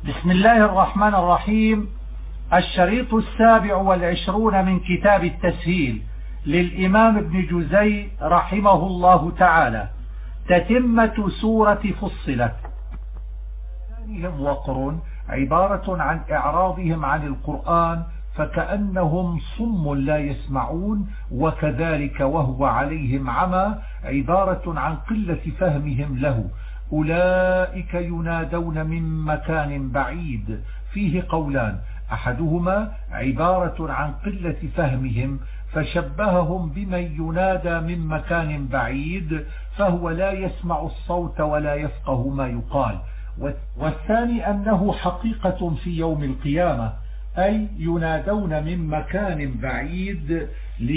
بسم الله الرحمن الرحيم. الشريط 27 من كتاب التسهيل للإمام ابن جزي رحمه الله تعالى، تتمة سورة فصلت. وقر عبارة عن إعراضهم عن القرآن فكأنهم صم لا يسمعون، وكذلك وهو عليهم عمى عبارة عن قلة فهمهم له. أولئك ينادون من مكان بعيد، فيه قولان، أحدهما عبارة عن قلة فهمهم فشبههم بمن ينادى من مكان بعيد فهو لا يسمع الصوت ولا يفقه ما يقال، والثاني أنه حقيقة في يوم القيامة، أي ينادون من مكان بعيد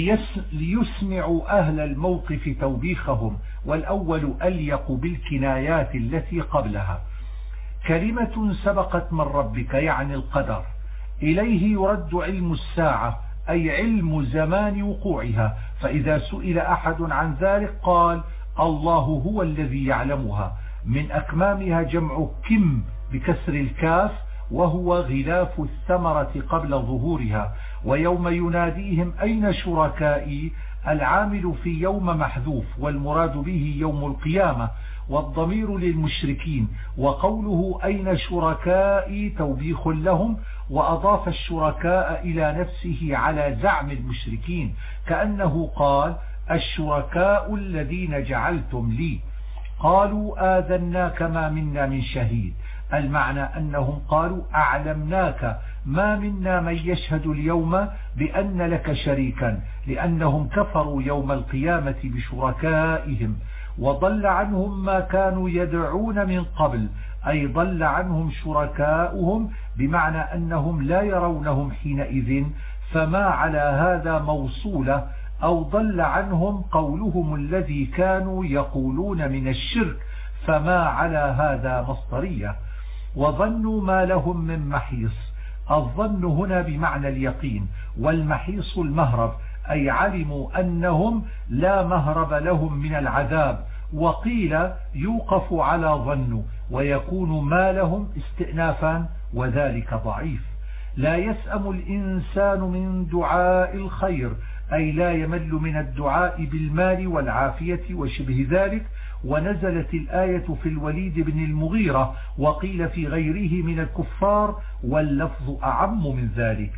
ليسمعوا أهل الموقف توبيخهم، والأول أليق بالكنايات التي قبلها. كلمة سبقت من ربك يعني القدر، إليه يرد علم الساعة أي علم زمان وقوعها، فإذا سئل أحد عن ذلك قال الله هو الذي يعلمها. من أكمامها جمع كم بكسر الكاف، وهو غلاف الثمرة قبل ظهورها. ويوم يناديهم أين شركائي، العامل في يوم محذوف والمراد به يوم القيامة، والضمير للمشركين، وقوله أين شركائي توبيخ لهم، وأضاف الشركاء إلى نفسه على زعم المشركين، كأنه قال الشركاء الذين جعلتم لي. قالوا آذناك ما منا من شهيد، المعنى أنهم قالوا أعلمناك ما منا من يشهد اليوم بأن لك شريكا، لأنهم كفروا يوم القيامة بشركائهم. وضل عنهم ما كانوا يدعون من قبل، أي ضل عنهم شركاؤهم، بمعنى أنهم لا يرونهم حينئذ، فما على هذا موصولة، أو ضل عنهم قولهم الذي كانوا يقولون من الشرك، فما على هذا مصدرية. وظنوا ما لهم من محيص، الظن هنا بمعنى اليقين، والمحيص المهرب، أي علموا أنهم لا مهرب لهم من العذاب. وقيل يوقف على ظن ويكون ما لهم استئنافا، وذلك ضعيف. لا يسأم الإنسان من دعاء الخير، أي لا يمل من الدعاء بالمال والعافية وشبه ذلك. ونزلت الآية في الوليد بن المغيرة، وقيل في غيره من الكفار، واللفظ أعم من ذلك.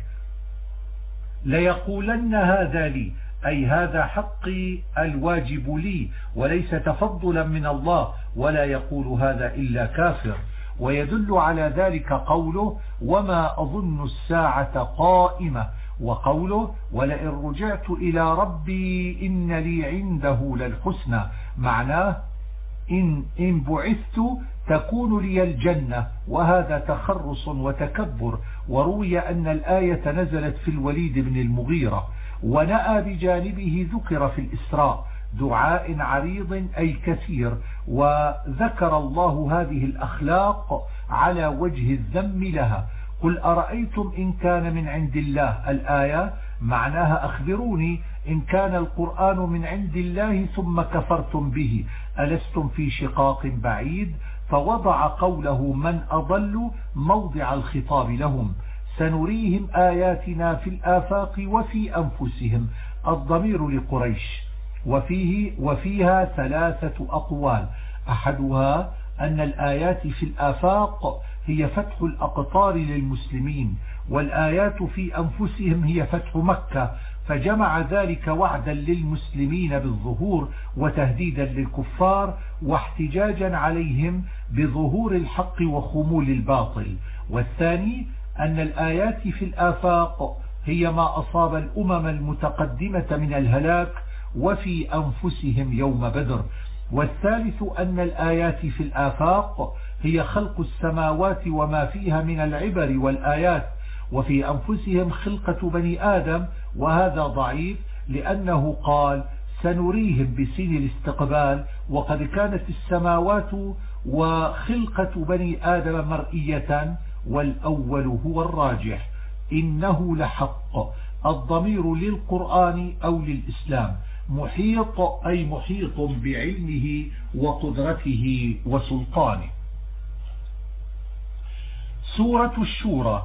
ليقولن هذا لي، أي هذا حقي الواجب لي، وليس تفضلا من الله، ولا يقول هذا إلا كافر. ويدل على ذلك قوله وما أظن الساعة قائمة، وقوله ولئن رجعت إلى ربي إن لي عنده للحسنى، معناه إن بعثت تكون لي الجنة، وهذا تخرص وتكبر. وروي أن الآية نزلت في الوليد بن المغيرة. ونأى بجانبه ذكر في الإسراء دعاء عريض أي كثير، وذكر الله هذه الأخلاق على وجه الذم لها. قل أرأيتم إن كان من عند الله، الآية معناها أخبروني إن كان القرآن من عند الله ثم كفرتم به ألستم في شقاق بعيد. فوضع قوله من أضل موضع الخطاب لهم. سنريهم آياتنا في الآفاق وفي أنفسهم، الضمير لقريش. وفيها ثلاثة أقوال، أحدها أن الآيات في الآفاق هي فتح الأقطار للمسلمين، والآيات في أنفسهم هي فتح مكة، فجمع ذلك وعدا للمسلمين بالظهور وتهديدا للكفار واحتجاجا عليهم بظهور الحق وخمول الباطل. والثاني أن الآيات في الآفاق هي ما أصاب الأمم المتقدمة من الهلاك وفي أنفسهم يوم بدر. والثالث أن الآيات في الآفاق هي خلق السماوات وما فيها من العبر والآيات، وفي أنفسهم خلقة بني آدم، وهذا ضعيف لأنه قال سنريهم بسين الاستقبال، وقد كانت السماوات وخلقة بني آدم مرئية، والأول هو الراجح. إنه لحق، الضمير للقرآن أو للإسلام. محيط أي محيط بعلمه وقدرته وسلطانه. سورة الشورى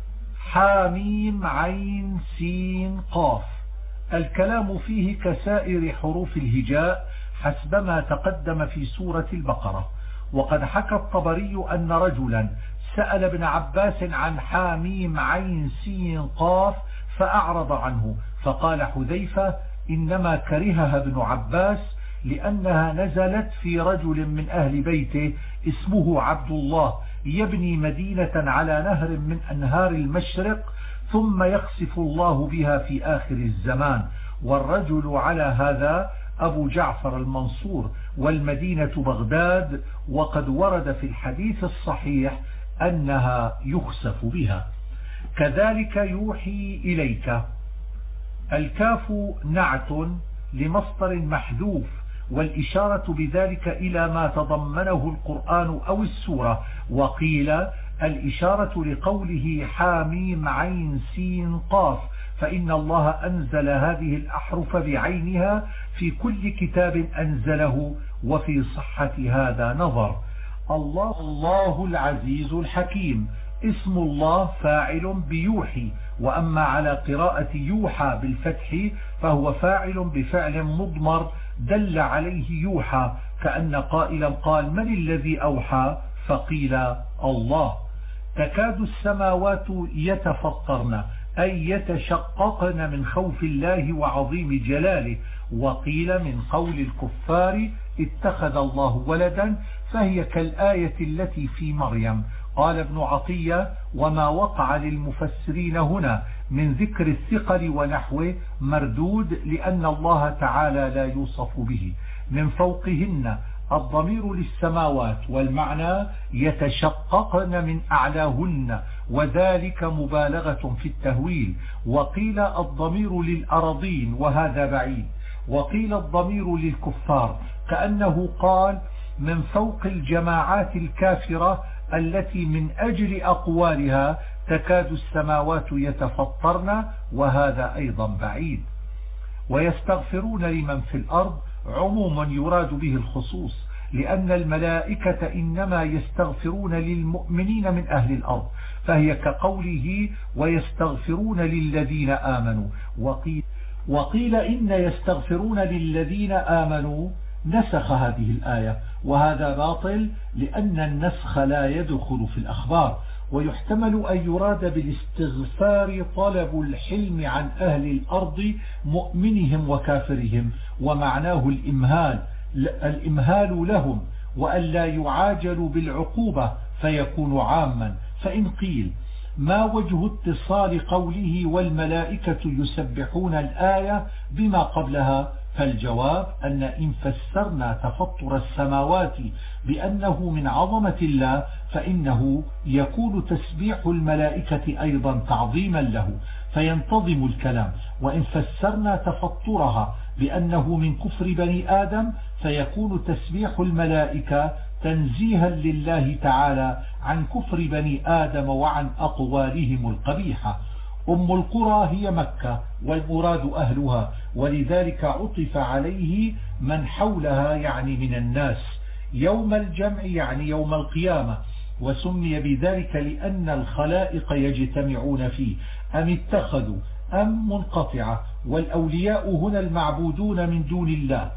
حاميم عين سين قاف. الكلام فيه كسائر حروف الهجاء حسبما تقدم في سورة البقرة. وقد حكى الطبري أن رجلا سأل ابن عباس عن حاميم عين سين قاف فأعرض عنه، فقال حذيفة إنما كرهها ابن عباس لأنها نزلت في رجل من أهل بيته اسمه عبد الله يبني مدينة على نهر من أنهار المشرق ثم يخسف الله بها في آخر الزمان، والرجل على هذا أبو جعفر المنصور، والمدينة بغداد، وقد ورد في الحديث الصحيح أنها يخسف بها. كذلك يوحي إليك. الكاف نعت لمصدر محذوف، والإشارة بذلك إلى ما تضمنه القرآن أو السورة. وقيل الإشارة لقوله حاميم عين سين قاف، فإن الله أنزل هذه الأحرف بعينها في كل كتاب أنزله، وفي صحة هذا نظر. الله العزيز الحكيم. اسم الله فاعل بيوحي، وأما على قراءة يوحى بالفتح فهو فاعل بفعل مضمر دل عليه يوحى، كأن قائلا قال من الذي أوحى؟ فقيل الله. تكاد السماوات يتفطرن أي يتشققن من خوف الله وعظيم جلاله. وقيل من قول الكفار اتخذ الله ولدا، فهي كالآية التي في مريم. قال ابن عطية وما وقع للمفسرين هنا من ذكر الثقل ونحوه مردود، لأن الله تعالى لا يوصف به. من فوقهن الضمير للسماوات، والمعنى يتشققن من أعلاهن، وذلك مبالغة في التهويل. وقيل الضمير للأرضين وهذا بعيد. وقيل الضمير للكفار، كأنه قال من فوق الجماعات الكافرة التي من أجل أقوالها تكاد السماوات يتفطرن، وهذا أيضا بعيد. ويستغفرون لمن في الأرض عموما يراد به الخصوص، لأن الملائكة إنما يستغفرون للمؤمنين من أهل الأرض، فهي كقوله ويستغفرون للذين آمنوا. وقيل إن يستغفرون للذين آمنوا نسخ هذه الآية، وهذا باطل لأن النسخ لا يدخل في الأخبار. ويحتمل أن يراد بالاستغفار طلب الحلم عن أهل الأرض مؤمنهم وكافرهم، ومعناه الإمهال لهم، وأن لا يعاجلوا بالعقوبة فيكون عاما. فإن قيل ما وجه اتصال قوله والملائكة يسبحون الآية بما قبلها؟ فالجواب أن إن فسرنا تفطر السماوات بأنه من عظمة الله، فإنه يكون تسبيح الملائكة أيضا تعظيما له فينتظم الكلام. وإن فسرنا تفطرها بأنه من كفر بني آدم، فيكون تسبيح الملائكة تنزيها لله تعالى عن كفر بني آدم وعن أقوالهم القبيحة. أم القرى هي مكة والمراد أهلها، ولذلك عطف عليه من حولها يعني من الناس. يوم الجمع يعني يوم القيامة، وسمي بذلك لأن الخلائق يجتمعون فيه. أم اتخذوا أم منقطعة، والأولياء هنا المعبودون من دون الله،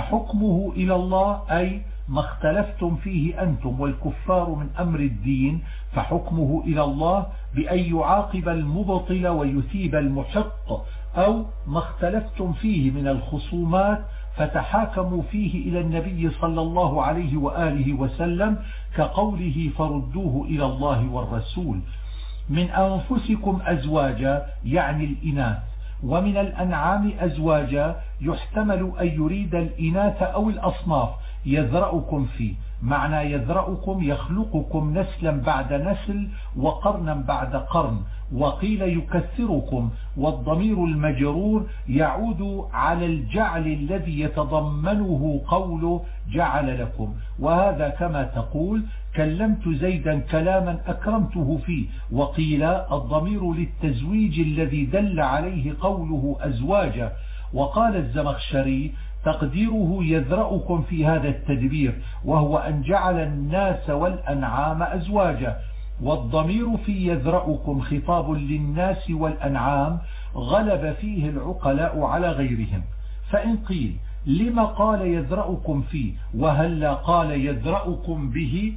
فحكمه إلى الله أي ما اختلفتم فيه أنتم والكفار من أمر الدين، فحكمه إلى الله بأن يعاقب المبطل ويثيب المحق، أو ما اختلفتم فيه من الخصومات فتحاكموا فيه إلى النبي صلى الله عليه وآله وسلم، كقوله فردوه إلى الله والرسول. من أنفسكم أزواجا يعني الإناث، ومن الأنعام أزواجا يحتمل أن يريد الإناث أو الأصناف يذرأكم فيه. معنى يذرأكم يخلقكم نسلا بعد نسل وقرنا بعد قرن. وقيل يكثركم، والضمير المجرور يعود على الجعل الذي يتضمنه قوله جعل لكم، وهذا كما تقول كلمت زيدا كلاما أكرمته فيه. وقيل الضمير للتزويج الذي دل عليه قوله أزواجا. وقال الزمخشري تقديره يذرأكم في هذا التدبير، وهو أن جعل الناس والأنعام أزواجا. والضمير في يذرأكم خطاب للناس والأنعام غلب فيه العقلاء على غيرهم. فإن قيل لما قال يذرأكم فيه وهل قال يذرأكم به؟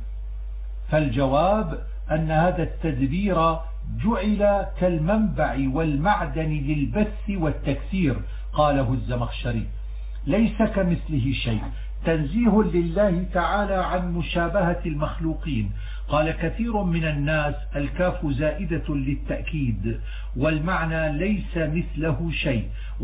فالجواب أن هذا التدبير جعل كالمنبع والمعدن للبث والتكثير. قاله الزمخشري: ليس كمثله شيء، تنزيه لله تعالى عن مشابهة المخلوقين. قال كثير من الناس: الكاف زائدة للتأكيد، والمعنى ليس مثله شيء.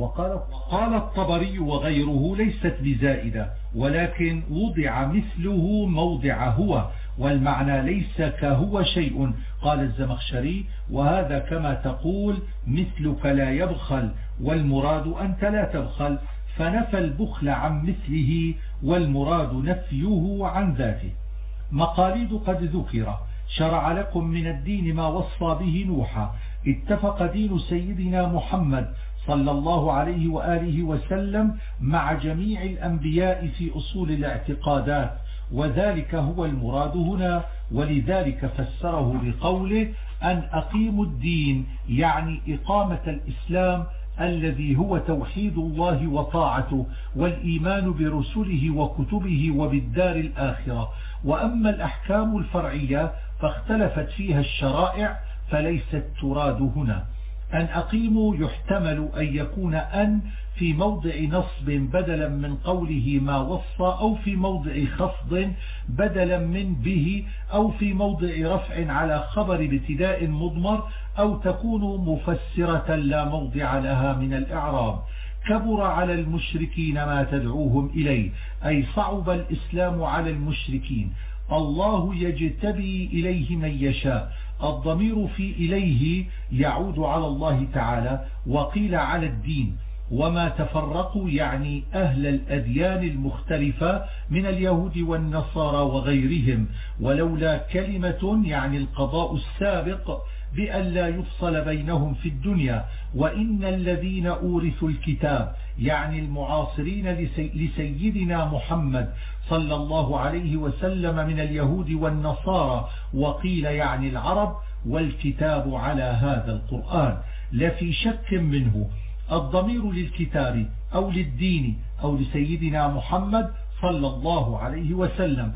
وقال الطبري وغيره: ليست بزائدة، ولكن وضع مثله موضع هو، والمعنى ليس كهو شيء. قال الزمخشري: وهذا كما تقول مثلك لا يبخل، والمراد أنت لا تبخل، فنفى البخل عن مثله، والمراد نفيه عن ذاته. مقاليد قد ذكر: شرع لكم من الدين ما وصى به نوحا. اتفق دين سيدنا محمد صلى الله عليه وآله وسلم مع جميع الأنبياء في أصول الاعتقادات، وذلك هو المراد هنا. ولذلك فسره بقوله: أن أقيموا الدين، يعني إقامة الإسلام الذي هو توحيد الله وطاعته والإيمان برسله وكتبه وبالدار الآخرة. وأما الأحكام الفرعية فاختلفت فيها الشرائع، فليست تراد هنا. أن أقيموا يحتمل أن يكون أن في موضع نصب بدلا من قوله ما وصى، أو في موضع خفض بدلا من به، أو في موضع رفع على خبر ابتداء مضمر، أو تكون مفسرة لا موضع لها من الإعراب. كبر على المشركين ما تدعوهم إليه، أي صعب الإسلام على المشركين. الله يجتبي إليه من يشاء. الضمير في إليه يعود على الله تعالى، وقيل على الدين. وما تفرقوا يعني أهل الأديان المختلفة من اليهود والنصارى وغيرهم، ولولا كلمة يعني القضاء السابق بأن لا يفصل بينهم في الدنيا. وإن الذين أورثوا الكتاب يعني المعاصرين لسيدنا محمد صلى الله عليه وسلم من اليهود والنصارى، وقيل يعني العرب، والكتاب على هذا القرآن لفي شك منه. الضمير للكتاب أو للدين أو لسيدنا محمد صلى الله عليه وسلم.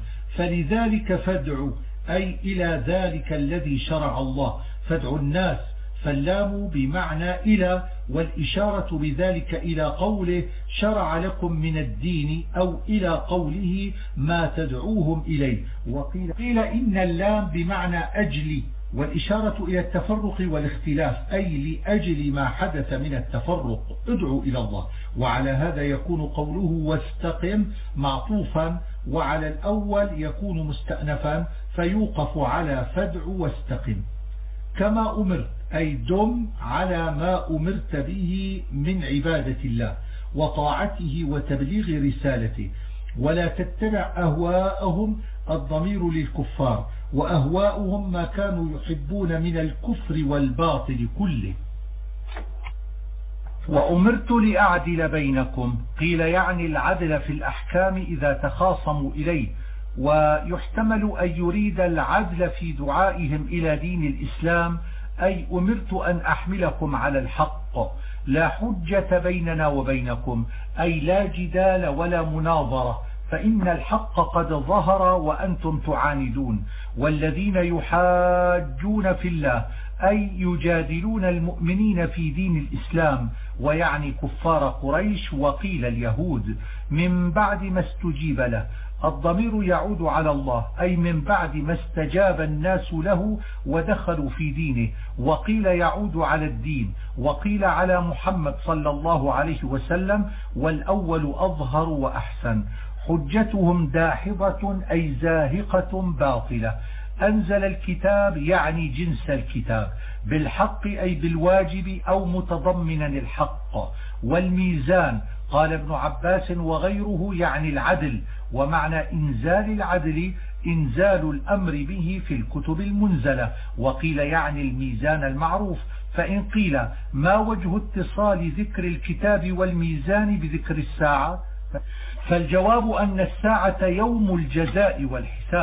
فلذلك فادعوا، أي إلى ذلك الذي شرع الله، فادعوا الناس. فاللام بمعنى إلى، والإشارة بذلك إلى قوله شرع لكم من الدين، أو إلى قوله ما تدعوهم إليه. وقيل إن اللام بمعنى أجل، والإشارة إلى التفرق والاختلاف، أي لأجل ما حدث من التفرق ادعوا إلى الله. وعلى هذا يكون قوله واستقم معطوفا، وعلى الأول يكون مستأنفا، فيوقف على فادع واستقم. كما أمرت، أي دم على ما أمرت به من عبادة الله وطاعته وتبليغ رسالته، ولا تتبع أهواءهم. الضمير للكفار، وأهواؤهم ما كانوا يحبون من الكفر والباطل كله. وأمرت لأعدل بينكم، قيل يعني العدل في الأحكام إذا تخاصموا إليه، ويحتمل أن يريد العدل في دعائهم إلى دين الإسلام، أي أمرت أن أحملكم على الحق، لا حجة بيننا وبينكم، أي لا جدال ولا مناظرة، فإن الحق قد ظهر وأنتم تعاندون. والذين يحاجون في الله أي يجادلون المؤمنين في دين الإسلام، ويعني كفار قريش، وقيل اليهود، من بعد ما استجيب له. الضمير يعود على الله، أي من بعد ما استجاب الناس له ودخلوا في دينه. وقيل يعود على الدين، وقيل على محمد صلى الله عليه وسلم، والأول أظهر وأحسن. حجتهم داحضة أي زاهقة باطلة. أنزل الكتاب يعني جنس الكتاب، بالحق أي بالواجب أو متضمنا الحق. والميزان قال ابن عباس وغيره يعني العدل، ومعنى إنزال العدل إنزال الأمر به في الكتب المنزلة. وقيل يعني الميزان المعروف. فإن قيل ما وجه اتصال ذكر الكتاب والميزان بذكر الساعة؟ فالجواب أن الساعة يوم الجزاء والحساب،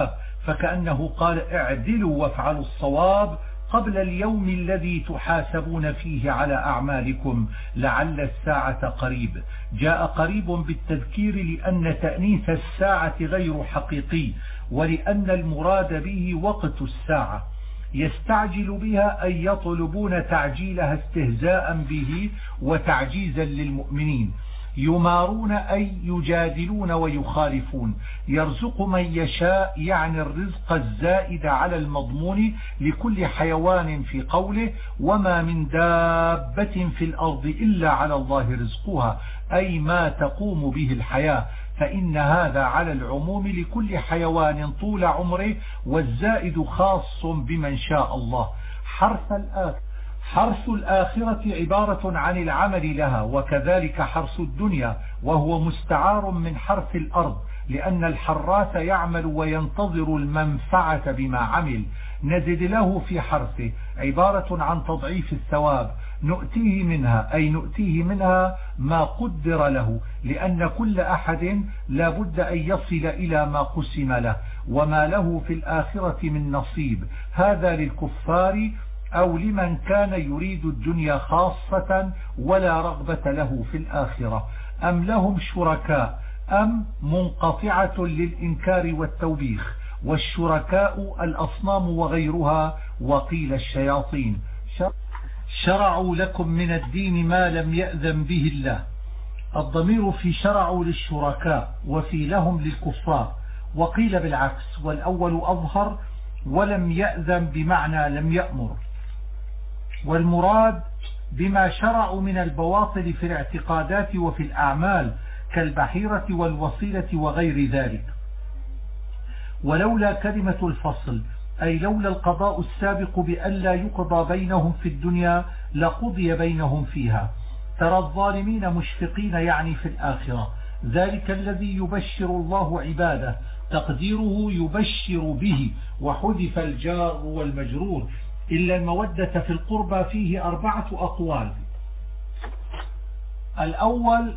فكأنه قال اعدلوا وافعلوا الصواب قبل اليوم الذي تحاسبون فيه على أعمالكم لعل الساعة قريب. جاء قريب بالتذكير لأن تأنيث الساعة غير حقيقي، ولأن المراد به وقت الساعة يستعجل بها أي يطلبون تعجيلها استهزاء به وتعجيزا للمؤمنين. يمارون أي يجادلون ويخالفون. يرزق من يشاء يعني الرزق الزائد على المضمون لكل حيوان في قوله وما من دابة في الأرض إلا على الله رزقها أي ما تقوم به الحياة، فإن هذا على العموم لكل حيوان طول عمره، والزائد خاص بمن شاء الله. حرث الآخرة عبارة عن العمل لها، وكذلك حرث الدنيا، وهو مستعار من حرث الأرض، لأن الحراث يعمل وينتظر المنفعة بما عمل. نزد له في حرثه عبارة عن تضعيف الثواب، نؤتيه منها أي نؤتيه منها ما قدر له، لأن كل أحد لا بد أن يصل إلى ما قسم له، وما له في الآخرة من نصيب. هذا للكفار أو لمن كان يريد الدنيا خاصة ولا رغبة له في الآخرة. أم لهم شركاء، أم منقطعة للإنكار والتوبيخ، والشركاء الأصنام وغيرها، وقيل الشياطين. شرعوا لكم من الدين ما لم يأذن به الله. الضمير في شرعوا للشركاء وفي لهم للكفار، وقيل بالعكس، والأول أظهر، ولم يأذن بمعنى لم يأمر. والمراد بما شرعوا من البواطل في الاعتقادات وفي الأعمال كالبحيرة والوصيلة وغير ذلك. ولولا كلمة الفصل أي لولا القضاء السابق بألا يقضى بينهم في الدنيا لقضي بينهم فيها. ترى الظالمين مشفقين يعني في الآخرة. ذلك الذي يبشر الله عباده، تقديره يبشر به، وحذف الجار والمجرور. إلا المودة في القربى فيه 4 أقوال. الأول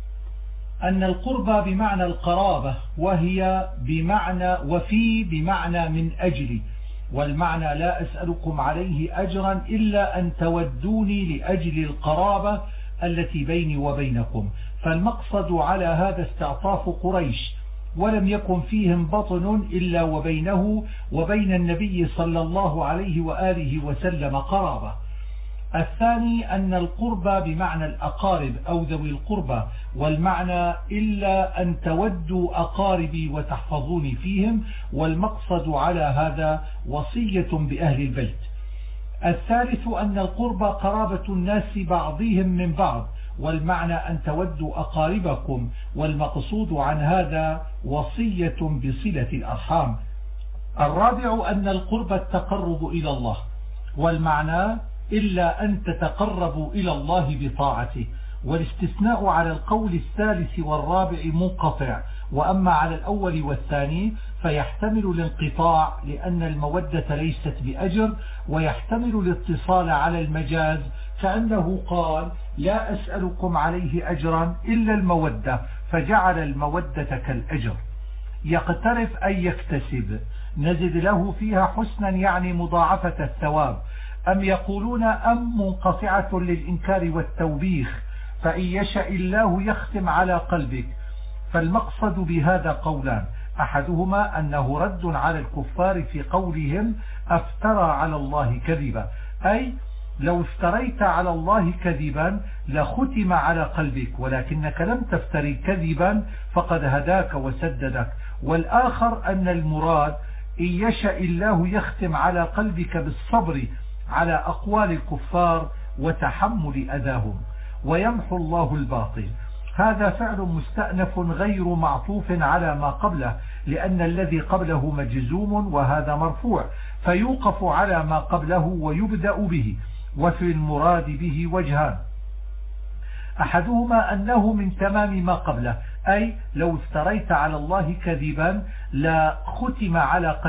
أن القربى بمعنى القرابة، وهي بمعنى وفي بمعنى من أجل، والمعنى لا أسألكم عليه أجرا إلا أن تودوني لأجل القرابة التي بيني وبينكم. فالمقصد على هذا استعطاف قريش، ولم يكن فيهم بطن إلا وبينه وبين النبي صلى الله عليه وآله وسلم قرابة. الثاني أن القربى بمعنى الأقارب أو ذوي القربى، والمعنى إلا أن تودوا أقاربي وتحفظوني فيهم، والمقصد على هذا وصية بأهل البيت. الثالث أن القربى قرابة الناس بعضهم من بعض، والمعنى أن تودوا أقاربكم، والمقصود عن هذا وصية بصلة الأرحام. الرابع أن القربى التقرب إلى الله، والمعنى إلا أن تتقربوا إلى الله بطاعته. والاستثناء على القول الثالث والرابع منقطع، وأما على الأول والثاني فيحتمل الانقطاع لأن المودة ليست بأجر، ويحتمل الاتصال على المجاز، كأنه قال لا أسألكم عليه أجرا إلا المودة، فجعل المودة كالأجر. يقترف أي يكتسب، نزد له فيها حسنا يعني مضاعفة الثواب. أم يقولون أم منقطعة للإنكار والتوبيخ، فإن يشاء الله يختم على قلبك. فالمقصد بهذا قولان، أحدهما أنه رد على الكفار في قولهم أفترى على الله كذبا، أي لو افتريت على الله كذبا لختم على قلبك، ولكنك لم تفتري كذبا فقد هداك وسددك. والآخر أن المراد إن يشاء الله يختم على قلبك بالصبر على أقوال الكفار وتحمل أذاهم، ويمحو الله الباطل. هذا فعل مستأنف غير معطوف على ما قبله، لأن الذي قبله مجزوم وهذا مرفوع، فيوقف على ما قبله ويبدأ به. وفي المراد به وجهان، أحدهما أنه من تمام ما قبله، أي لو افتريت على الله كذبا لختم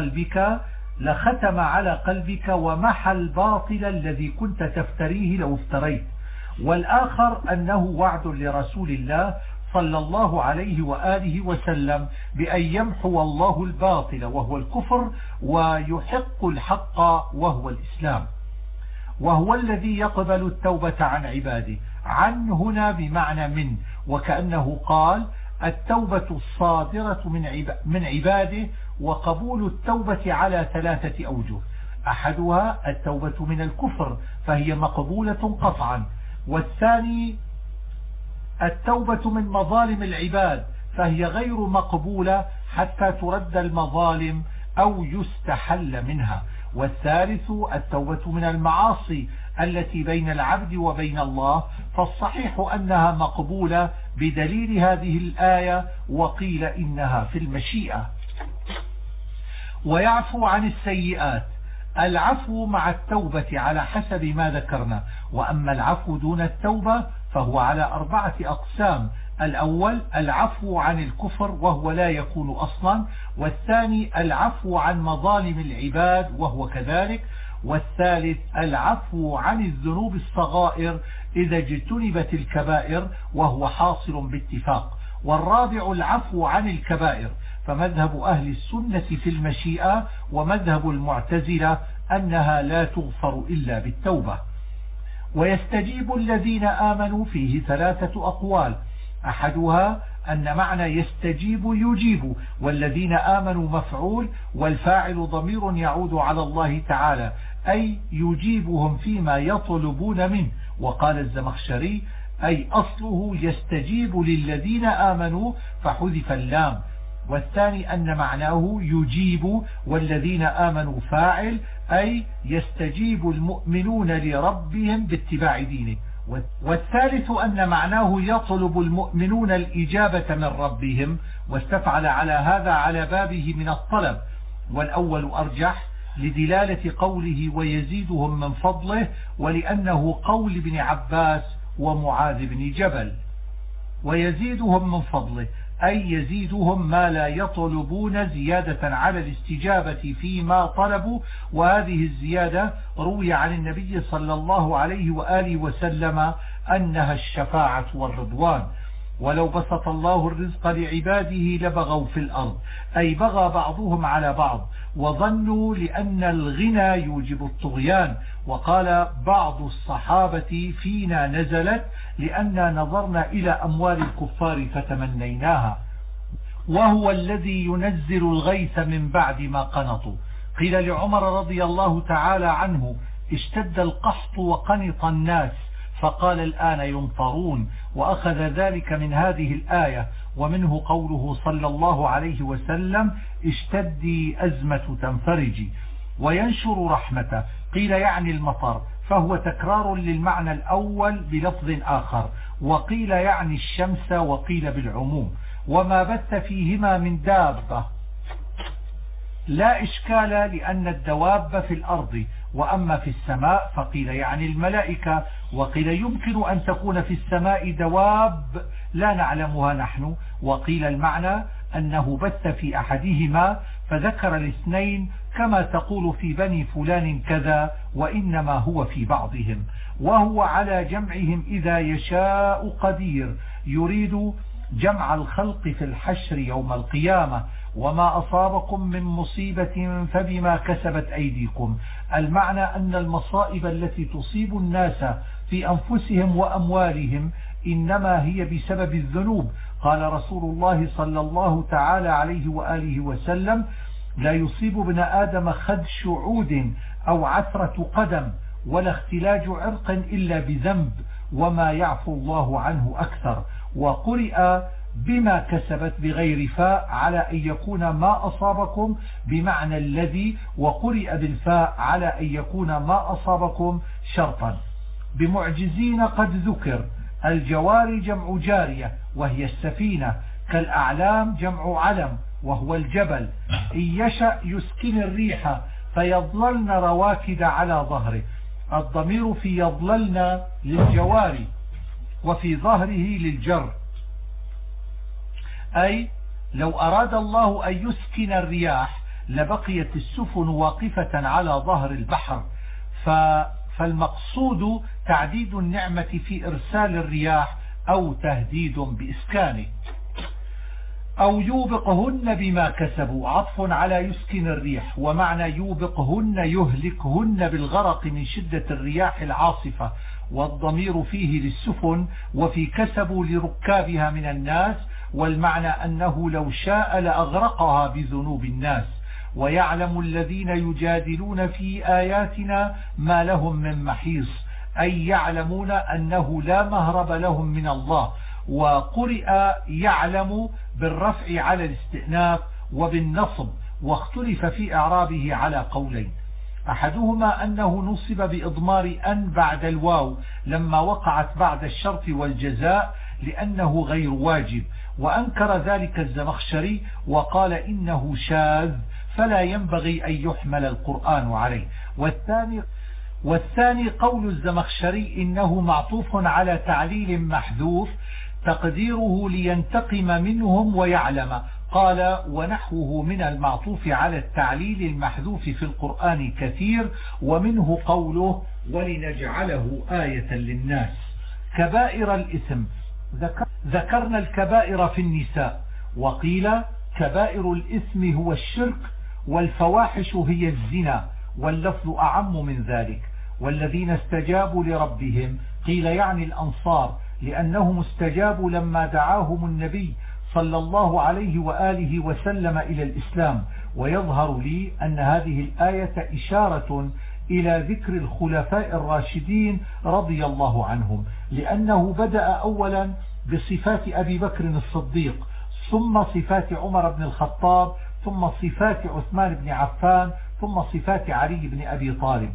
على قلبك ومحى الباطل الذي كنت تفتريه لو افتريت. والآخر أنه وعد لرسول الله صلى الله عليه وآله وسلم بأن يمحو الله الباطل وهو الكفر ويحق الحق وهو الإسلام، وهو الذي يقبل التوبة عن عباده. عن هنا بمعنى من، وكأنه قال التوبة الصادرة من عباده. وقبول التوبة على 3 أوجه: أحدها التوبة من الكفر فهي مقبولة قطعا، والثاني التوبة من مظالم العباد فهي غير مقبولة حتى ترد المظالم أو يستحل منها، والثالث التوبة من المعاصي التي بين العبد وبين الله، فالصحيح أنها مقبولة بدليل هذه الآية، وقيل إنها في المشيئة. ويعفو عن السيئات. العفو مع التوبة على حسب ما ذكرنا، وأما العفو دون التوبة فهو على 4 أقسام: الأول العفو عن الكفر وهو لا يكون أصلا، والثاني العفو عن مظالم العباد وهو كذلك، والثالث العفو عن الذنوب الصغائر إذا اجتنبت الكبائر وهو حاصل باتفاق، والرابع العفو عن الكبائر. فمذهب أهل السنة في المشيئة ومذهب المعتزلة أنها لا تغفر إلا بالتوبة. ويستجيب الذين آمنوا فيه 3 أقوال: أحدها أن معنى يستجيب يجيب، والذين آمنوا مفعول، والفاعل ضمير يعود على الله تعالى، أي يجيبهم فيما يطلبون منه. وقال الزمخشري أي أصله يستجيب للذين آمنوا فحذف اللام. والثاني أن معناه يجيب والذين آمنوا فاعل، أي يستجيب المؤمنون لربهم باتباع دينه. والثالث أن معناه يطلب المؤمنون الإجابة من ربهم، واستفعل على هذا على بابه من الطلب. والأول أرجح لدلالة قوله ويزيدهم من فضله، ولأنه قول ابن عباس ومعاذ بن جبل. ويزيدهم من فضله أي يزيدهم ما لا يطلبون زيادة على الاستجابة فيما طلبوا، وهذه الزيادة روي عن النبي صلى الله عليه وآله وسلم أنها الشفاعة والرضوان. ولو بسط الله الرزق لعباده لبغوا في الأرض، أي بغى بعضهم على بعض، وظنوا لأن الغنى يوجب الطغيان. وقال بعض الصحابة فينا نزلت لأننا نظرنا إلى أموال الكفار فتمنيناها. وهو الذي ينزل الغيث من بعد ما قنطوا. قيل لعمر رضي الله تعالى عنه اشتد القحط وقنط الناس، فقال الآن يمطرون، وأخذ ذلك من هذه الآية. ومنه قوله صلى الله عليه وسلم اشتدي أزمة تنفرجي. وينشر رحمته قيل يعني المطر، فهو تكرار للمعنى الأول بلفظ آخر، وقيل يعني الشمس، وقيل بالعموم. وما بث فيهما من دابة لا إشكال لأن الدواب في الأرض، وأما في السماء فقيل يعني الملائكة، وقيل يمكن أن تكون في السماء دواب لا نعلمها نحن، وقيل المعنى أنه بث في أحدهما فذكر الاثنين كما تقول في بني فلان كذا، وإنما هو في بعضهم. وهو على جمعهم إذا يشاء قدير، يريد جمع الخلق في الحشر يوم القيامة. وما أصابكم من مصيبة فبما كسبت أيديكم. المعنى أن المصائب التي تصيب الناس في أنفسهم وأموالهم إنما هي بسبب الذنوب. قال رسول الله صلى الله تعالى عليه وآله وسلم لا يصيب ابن آدم خدش عود أو عثرة قدم ولا اختلاج عرق إلا بذنب، وما يعفو الله عنه أكثر. وقرئ بما كسبت بغير فاء على أن يكون ما أصابكم بمعنى الذي، وقرئ بالفاء على أن يكون ما أصابكم شرطا. بمعجزين قد ذكر. الجوار جمع جارية وهي السفينة، كالأعلام جمع علم وهو الجبل. إن يشأ يسكن الريح فيظللن رواكد على ظهره. الضمير في يظللن للجوار وفي ظهره للجر، أي لو أراد الله أن يسكن الرياح لبقيت السفن واقفة على ظهر البحر. فالمقصود تعديد النعمة في إرسال الرياح أو تهديد بإسكانه. أو يوبقهن بما كسبوا، عطف على يسكن الريح، ومعنى يوبقهن يهلكهن بالغرق من شدة الرياح العاصفة، والضمير فيه للسفن، وفي كسبوا لركابها من الناس، والمعنى أنه لو شاء لأغرقها بذنوب الناس. ويعلم الذين يجادلون في آياتنا ما لهم من محيص، أي يعلمون أنه لا مهرب لهم من الله. وقرئ يعلم بالرفع على الاستئناف وبالنصب، واختلف في إعرابه على قولين، أحدهما أنه نصب بإضمار أن بعد الواو لما وقعت بعد الشرط والجزاء لأنه غير واجب، وأنكر ذلك الزمخشري وقال إنه شاذ فلا ينبغي أن يحمل القرآن عليه. والثاني قول الزمخشري إنه معطوف على تعليل محذوف تقديره لينتقم منهم ويعلم. قال ونحوه من المعطوف على التعليل المحذوف في القرآن كثير، ومنه قوله ولنجعله آية للناس. كبائر الإثم، ذكرنا الكبائر في النساء، وقيل كبائر الإثم هو الشرك، والفواحش هي الزنا، واللفظ أعم من ذلك. والذين استجابوا لربهم قيل يعني الأنصار، لأنهم استجابوا لما دعاهم النبي صلى الله عليه وآله وسلم إلى الإسلام. ويظهر لي أن هذه الآية إشارة إلى ذكر الخلفاء الراشدين رضي الله عنهم، لأنه بدأ أولا بصفات أبي بكر الصديق، ثم صفات عمر بن الخطاب، ثم صفات عثمان بن عفان، ثم صفات علي بن أبي طالب.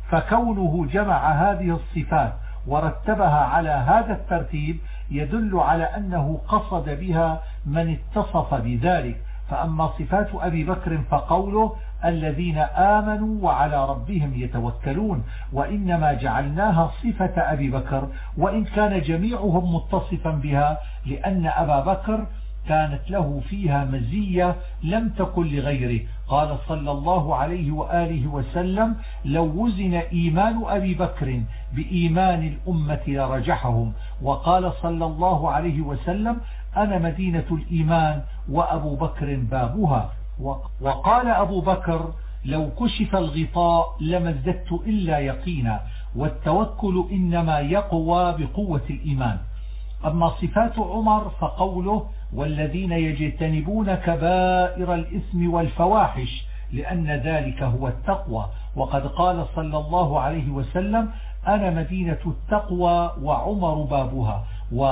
فكونه جمع هذه الصفات ورتبها على هذا الترتيب يدل على أنه قصد بها من اتصف بذلك. فأما صفات أبي بكر فقوله الذين آمنوا وعلى ربهم يتوكلون، وإنما جعلناها صفة أبي بكر وإن كان جميعهم متصفا بها، لأن أبا بكر كانت له فيها مزية لم تكن لغيره. قال صلى الله عليه وآله وسلم لو وزن إيمان أبي بكر بإيمان الأمة لرجحهم. وقال صلى الله عليه وسلم أنا مدينة الإيمان وأبو بكر بابها. وقال أبو بكر لو كشف الغطاء لما ازددت إلا يقينا، والتوكل إنما يقوى بقوة الإيمان. أما صفات عمر فقوله والذين يجتنبون كبائر الإثم والفواحش، لأن ذلك هو التقوى. وقد قال صلى الله عليه وسلم أنا مدينة التقوى وعمر بابها.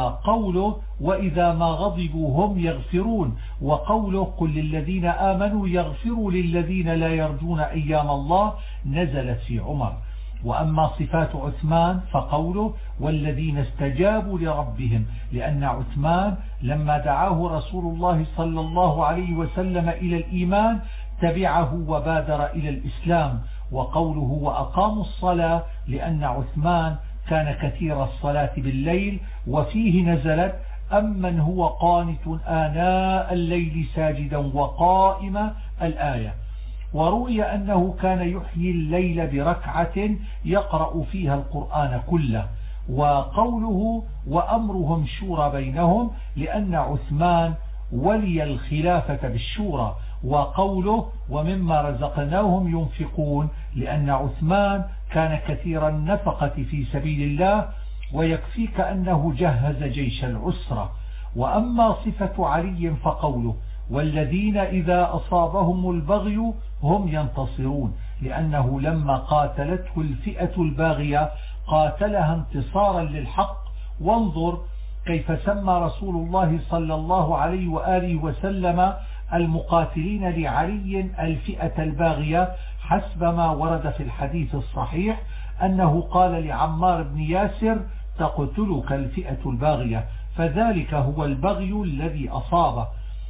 وقوله وإذا ما غضبوا هم يغفرون، وقوله قل للذين آمنوا يغفروا للذين لا يرجون أيام الله نزلت في عمر. وأما صفات عثمان فقوله والذين استجابوا لربهم، لأن عثمان لما دعاه رسول الله صلى الله عليه وسلم إلى الإيمان تبعه وبادر إلى الإسلام. وقوله وأقاموا الصلاة، لأن عثمان كان كثير الصلاة بالليل، وفيه نزلت أمن هو قانت آناء الليل ساجدا وقائما الآية. وروي أنه كان يحيي الليل بركعة يقرأ فيها القرآن كله. وقوله وأمرهم شورى بينهم، لأن عثمان ولي الخلافة بالشورى. وقوله ومما رزقناهم ينفقون، لأن عثمان كان كثير النفقة في سبيل الله، ويكفيك أنه جهز جيش العسرة. وأما صفة علي فقوله والذين إذا أصابهم البغي هم ينتصرون، لأنه لما قاتلته الفئة الباغية قاتلها انتصارا للحق. وانظر كيف سمى رسول الله صلى الله عليه وآله وسلم المقاتلين لعلي الفئة الباغية، حسب ما ورد في الحديث الصحيح أنه قال لعمار بن ياسر تقتلك الفئة الباغية، فذلك هو البغي الذي أصابه.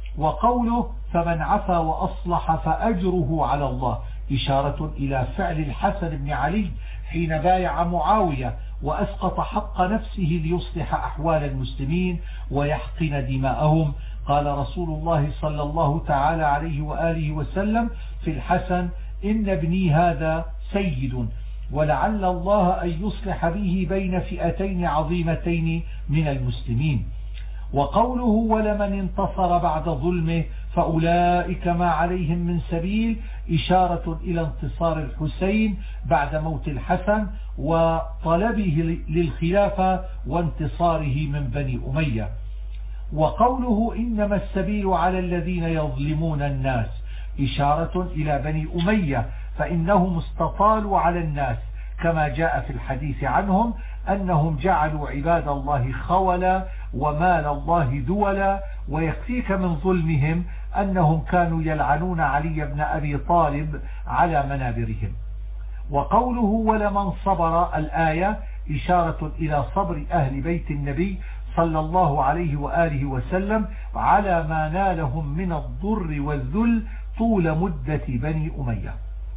وقوله فمن عفا وأصلح فأجره على الله، إشارة إلى فعل الحسن بن علي حين بايع معاوية وأسقط حق نفسه ليصلح أحوال المسلمين ويحقن دماءهم. قال رسول الله صلى الله تعالى عليه وآله وسلم في الحسن إن ابني هذا سيد، ولعل الله أن يصلح به بين فئتين عظيمتين من المسلمين. وقوله ولمن انتصر بعد ظلمه فأولئك ما عليهم من سبيل إشارة إلى انتصار الحسين بعد موت الحسن وطلبه للخلافة وانتصاره من بني أمية. وقوله إنما السبيل على الذين يظلمون الناس إشارة إلى بني أمية فإنهم استطالوا على الناس كما جاء في الحديث عنهم أنهم جعلوا عباد الله خولا ومال الله دولا. ويكفيك من ظلمهم أنهم كانوا يلعنون علي بن أبي طالب على منابرهم. وقوله ولمن صبر الآية إشارة إلى صبر أهل بيت النبي صلى الله عليه وآله وسلم على ما نالهم من الضر والذل طول مدة بني أمية.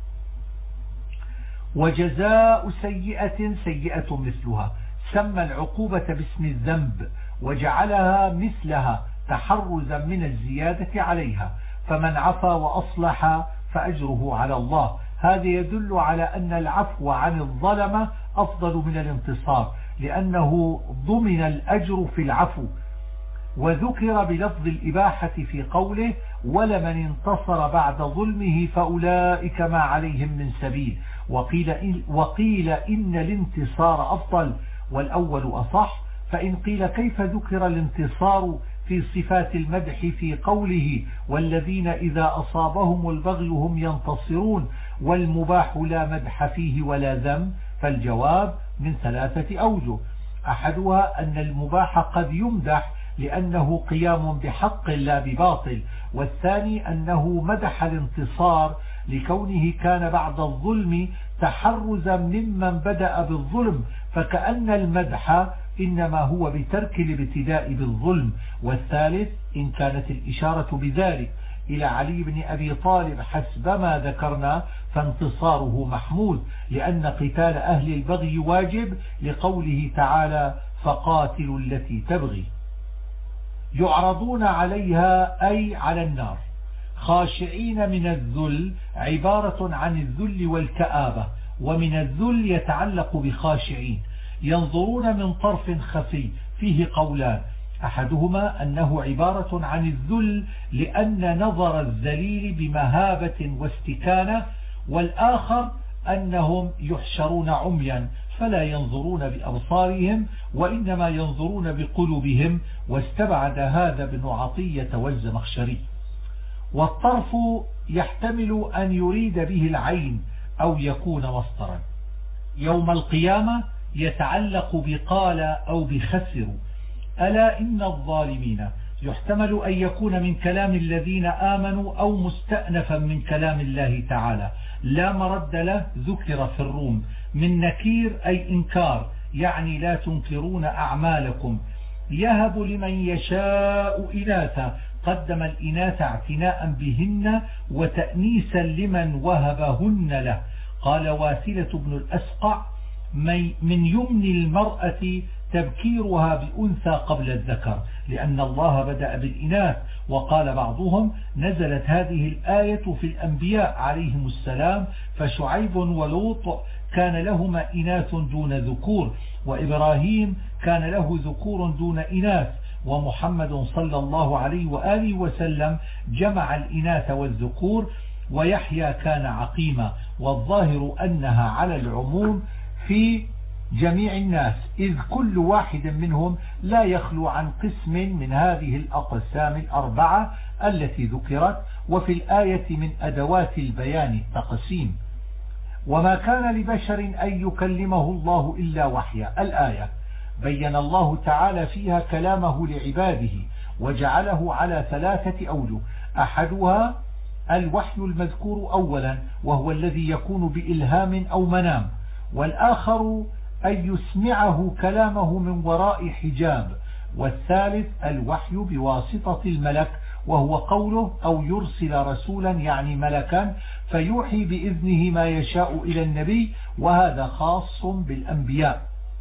وجزاء سيئة سيئة مثلها، سمى العقوبة باسم الذنب وجعلها مثلها تحرزا من الزيادة عليها، فمن عفا وأصلح فأجره على الله. هذا يدل على أن العفو عن الظلمة أفضل من الانتصار لأنه ضمن الأجر في العفو. وذكر بلفظ الإباحة في قوله ولمن انتصر بعد ظلمه فأولئك ما عليهم من سبيل. وقيل إن الانتصار أفضل والأول أصح. فإن قيل كيف ذكر الانتصار في صفات المدح في قوله والذين إذا أصابهم البغي هم ينتصرون والمباح لا مدح فيه ولا ذم؟ فالجواب من 3 أوجه. أحدها أن المباح قد يمدح لأنه قيام بحق لا بباطل، والثاني أنه مدح الانتصار لكونه كان بعد الظلم تحرزا ممن بدأ بالظلم، فكأن المدح إنما هو بترك الابتداء بالظلم. والثالث إن كانت الإشارة بذلك إلى علي بن أبي طالب حسب ما ذكرنا فانتصاره محمود، لأن قتال أهل البغي واجب لقوله تعالى فقاتلوا التي تبغي. يعرضون عليها أي على النار. خاشعين من الذل عبارة عن الذل والكآبة، ومن الذل يتعلق بخاشعين. ينظرون من طرف خفي فيه قولان، أحدهما أنه عبارة عن الذل لأن نظر الذليل بمهابة واستكانة، والآخر أنهم يحشرون عميا فلا ينظرون بأبصارهم وإنما ينظرون بقلوبهم، واستبعد هذا ابن عطية والزمخشري. والطرف يحتمل أن يريد به العين أو يكون مصدرا. يوم القيامة يتعلق بقال أو بخسر. ألا إن الظالمين يحتمل أن يكون من كلام الذين آمنوا أو مستأنفا من كلام الله تعالى لا مرد له. ذكر في الروم من نكير أي إنكار، يعني لا تنكرون أعمالكم. يهب لمن يشاء إناثا، قدم الإناث اعتناء بهن وتأنيسا لمن وهبهن له. قال واثلة بن الأسقع من يمن المرأة تبكيرها بأنثى قبل الذكر لأن الله بدأ بالإناث. وقال بعضهم نزلت هذه الآية في الأنبياء عليهم السلام، فشعيب ولوط كان لهما إناث دون ذكور، وإبراهيم كان له ذكور دون إناث، ومحمد صلى الله عليه وآله وسلم جمع الإناث والذكور، ويحيى كان عقيما. والظاهر أنها على العموم في جميع الناس، إذ كل واحد منهم لا يخلو عن قسم من هذه الأقسام الأربعة التي ذكرت. وفي الآية من أدوات البيان التقسيم. وما كان لبشر أن يكلمه الله إلا وحيا. الآية بين الله تعالى فيها كلامه لعباده وجعله على 3 أوجه. أحدها الوحي المذكور أولا وهو الذي يكون بإلهام أو منام، والآخر أن يسمعه كلامه من وراء حجاب، والثالث الوحي بواسطة الملك وهو قوله أو يرسل رسولا يعني ملكا فيوحي بإذنه ما يشاء إلى النبي، وهذا خاص بالأنبياء.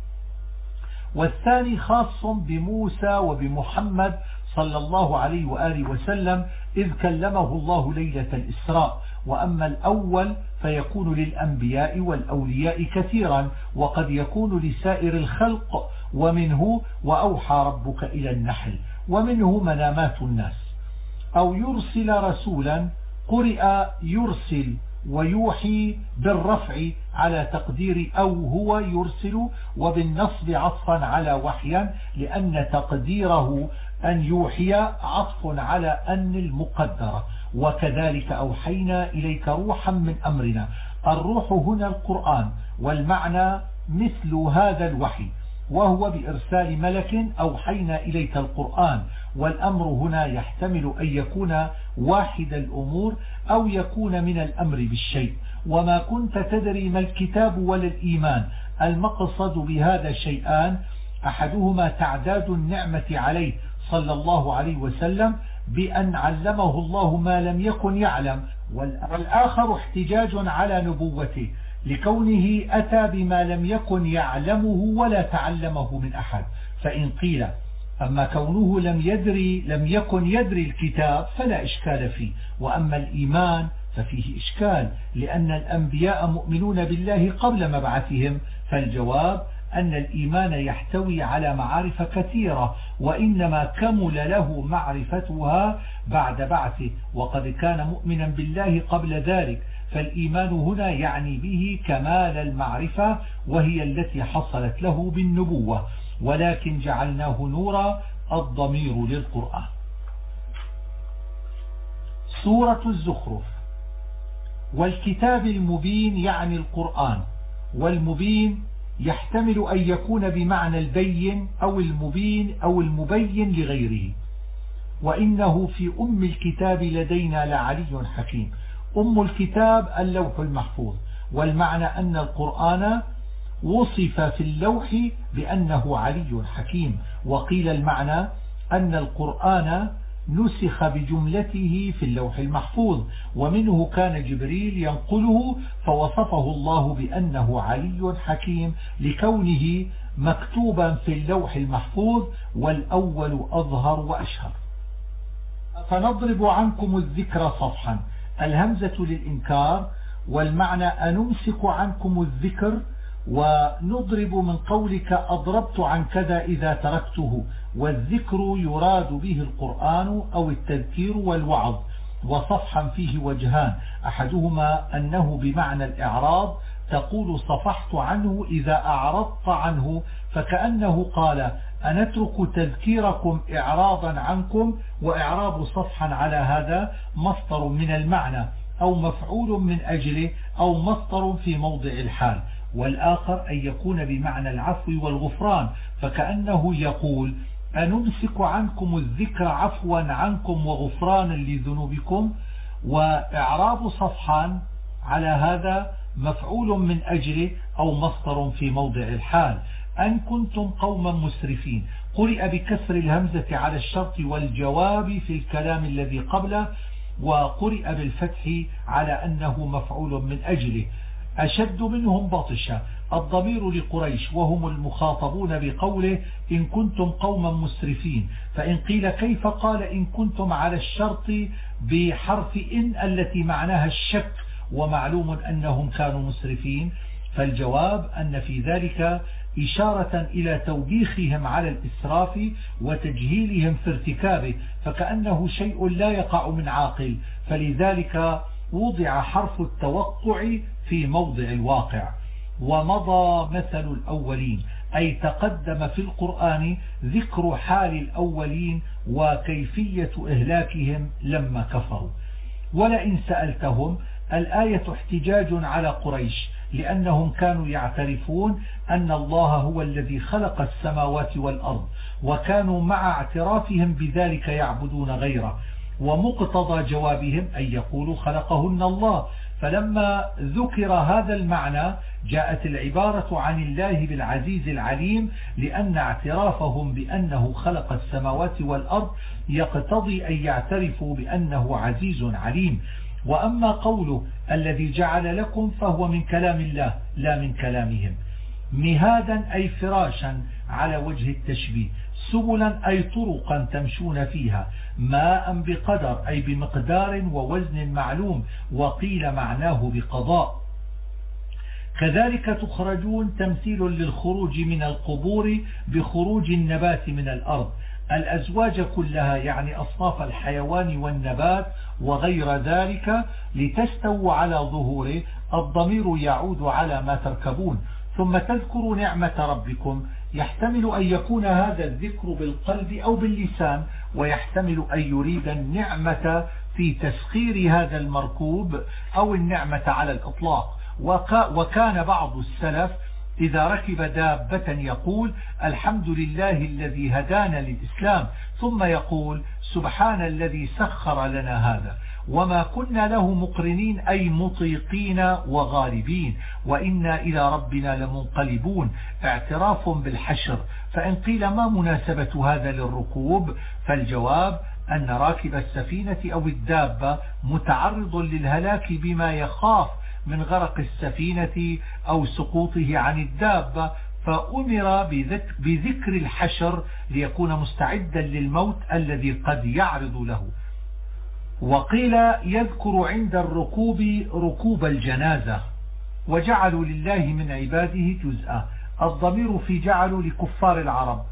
والثاني خاص بموسى وبمحمد صلى الله عليه وآله وسلم إذ كلمه الله ليلة الإسراء، وأما الأول فيكون للأنبياء والأولياء كثيرا، وقد يكون لسائر الخلق، ومنه وأوحى ربك إلى النحل، ومنه منامات الناس. أو يرسل رسولا، قرئ يرسل ويوحي بالرفع على تقدير أو هو يرسل، وبالنصب عطفا على وحيا، لأن تقديره أن يوحي عطف على أن المقدرة. وكذلك أوحينا إليك روحا من أمرنا. الروح هنا القرآن، والمعنى مثل هذا الوحي، وهو بإرسال ملك أوحينا إليك القرآن. والأمر هنا يحتمل أن يكون واحد الأمور أو يكون من الأمر بالشيء. وما كنت تدري ما الكتاب ولا الإيمان. المقصد بهذا شيئان: أحدهما تعداد النعمة عليه صلى الله عليه وسلم بأن علمه الله ما لم يكن يعلم، والآخر احتجاج على نبوته لكونه أتى بما لم يكن يعلمه ولا تعلمه من أحد. فإن قيل أما كونه لم يكن يدري الكتاب فلا إشكال فيه، وأما الإيمان ففيه إشكال، لأن الأنبياء مؤمنون بالله قبل مبعثهم. فالجواب أن الإيمان يحتوي على معارف كثيرة، وإنما كمل له معرفتها بعد بعثه، وقد كان مؤمنا بالله قبل ذلك. فالإيمان هنا يعني به كمال المعرفة، وهي التي حصلت له بالنبوة، ولكن جعلناه نورا. الضمير للقرآن. سورة الزخرف. والكتاب المبين يعني القرآن، والمبين يحتمل أن يكون بمعنى البين أو المبين أو المبين لغيره. وإنه في أم الكتاب لدينا لعلي حكيم. أم الكتاب اللوح المحفوظ، والمعنى أن القرآن وصف في اللوح بأنه علي حكيم. وقيل المعنى أن القرآن نسخ بجملته في اللوح المحفوظ، ومنه كان جبريل ينقله، فوصفه الله بأنه علي حكيم لكونه مكتوبا في اللوح المحفوظ، والأول أظهر وأشهر. فنضرب عنكم الذكر صفحا. الهمزة للإنكار، والمعنى أنمسك عنكم الذكر، ونضرب من قولك أضربت عن كذا إذا تركته. والذكر يراد به القرآن أو التذكير والوعظ. وصفحا فيه وجهان: أحدهما أنه بمعنى الإعراض، تقول صفحت عنه إذا أعرضت عنه، فكأنه قال أنترك تذكيركم إعراضا عنكم. وإعراض صفحا على هذا مصدر من المعنى أو مفعول من أجله أو مصدر في موضع الحال. والآخر أن يكون بمعنى العفو والغفران، فكأنه يقول أنمسك عنكم الذكر عفوا عنكم وغفرانا لذنوبكم. وإعراض صفحا على هذا مفعول من أجله أو مصدر في موضع الحال. أن كنتم قوما مسرفين، قرئ بكسر الهمزة على الشرط والجواب في الكلام الذي قبله، وقرئ بالفتح على أنه مفعول من أجله. أشد منهم بطشا، الضمير لقريش وهم المخاطبون بقوله إن كنتم قوما مسرفين. فإن قيل كيف قال إن كنتم على الشرط بحرف إن التي معناها الشك، ومعلوم أنهم كانوا مسرفين؟ فالجواب أن في ذلك إشارة إلى توبيخهم على الإسراف وتجهيلهم في ارتكابه، فكأنه شيء لا يقع من عاقل، فلذلك وضع حرف التوقع في موضع الواقع. ومضى مثل الأولين، أي تقدم في القرآن ذكر حال الأولين وكيفية إهلاكهم لما كفروا. ولئن سألتهم، الآية احتجاج على قريش، لأنهم كانوا يعترفون أن الله هو الذي خلق السماوات والأرض، وكانوا مع اعترافهم بذلك يعبدون غيره. ومقتضى جوابهم أن يقولوا خلقهن الله. فلما ذكر هذا المعنى جاءت العبارة عن الله بالعزيز العليم، لأن اعترافهم بأنه خلق السماوات والأرض يقتضي أن يعترفوا بأنه عزيز عليم. وأما قوله الذي جعل لكم فهو من كلام الله لا من كلامهم. مهادا أي فراشا على وجه التشبيه، سبلا أي طرقا تمشون فيها، ماء بقدر أي بمقدار ووزن معلوم، وقيل معناه بقضاء. كذلك تخرجون تمثيل للخروج من القبور بخروج النبات من الأرض، الأزواج كلها يعني أصناف الحيوان والنبات وغير ذلك، لتستووا على ظهوره. الضمير يعود على ما تركبون. ثم تذكروا نعمة ربكم، يحتمل أن يكون هذا الذكر بالقلب أو باللسان، ويحتمل أن يريد النعمة في تسخير هذا المركوب أو النعمة على الإطلاق. وكان بعض السلف إذا ركب دابة يقول الحمد لله الذي هدانا للإسلام، ثم يقول سبحان الذي سخر لنا هذا، وما كنا له مقرنين أي مطيقين وغالبين، وإنا إلى ربنا لمنقلبون، اعتراف بالحشر. فإن قيل ما مناسبة هذا للركوب؟ فالجواب أن راكب السفينة أو الدابة متعرض للهلاك بما يخاف من غرق السفينة أو سقوطه عن الدابة، فأمر بذكر الحشر ليكون مستعدا للموت الذي قد يعرض له. وقيل يذكر عند الركوب ركوب الجنازة. وجعلوا لله من عباده جزءا، الضمير في جعلوا لكفار العرب،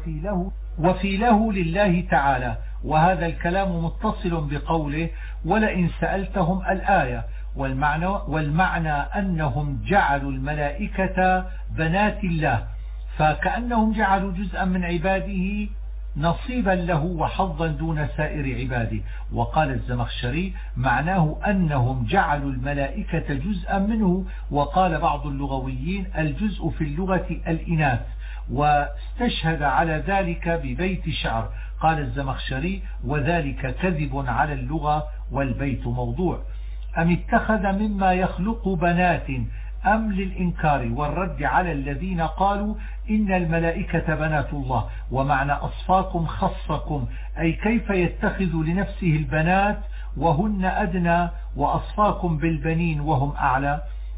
وفي له لله تعالى، وهذا الكلام متصل بقوله ولئن سألتهم الآية. والمعنى أنهم جعلوا الملائكة بنات الله، فكأنهم جعلوا جزءا من عباده نصيبا له وحظا دون سائر عباده. وقال الزمخشري معناه أنهم جعلوا الملائكة جزءا منه. وقال بعض اللغويين الجزء في اللغة الإناث، واستشهد على ذلك ببيت شعر. قال الزمخشري وذلك كذب على اللغة والبيت موضوع. أم اتخذ مما يخلق بنات أم للإنكار والرد على الذين قالوا إن الملائكة بنات الله، ومعنى أصفاكم خصكم، أي كيف يتخذ لنفسه البنات وهن أدنى وأصفاكم بالبنين وهم أعلى.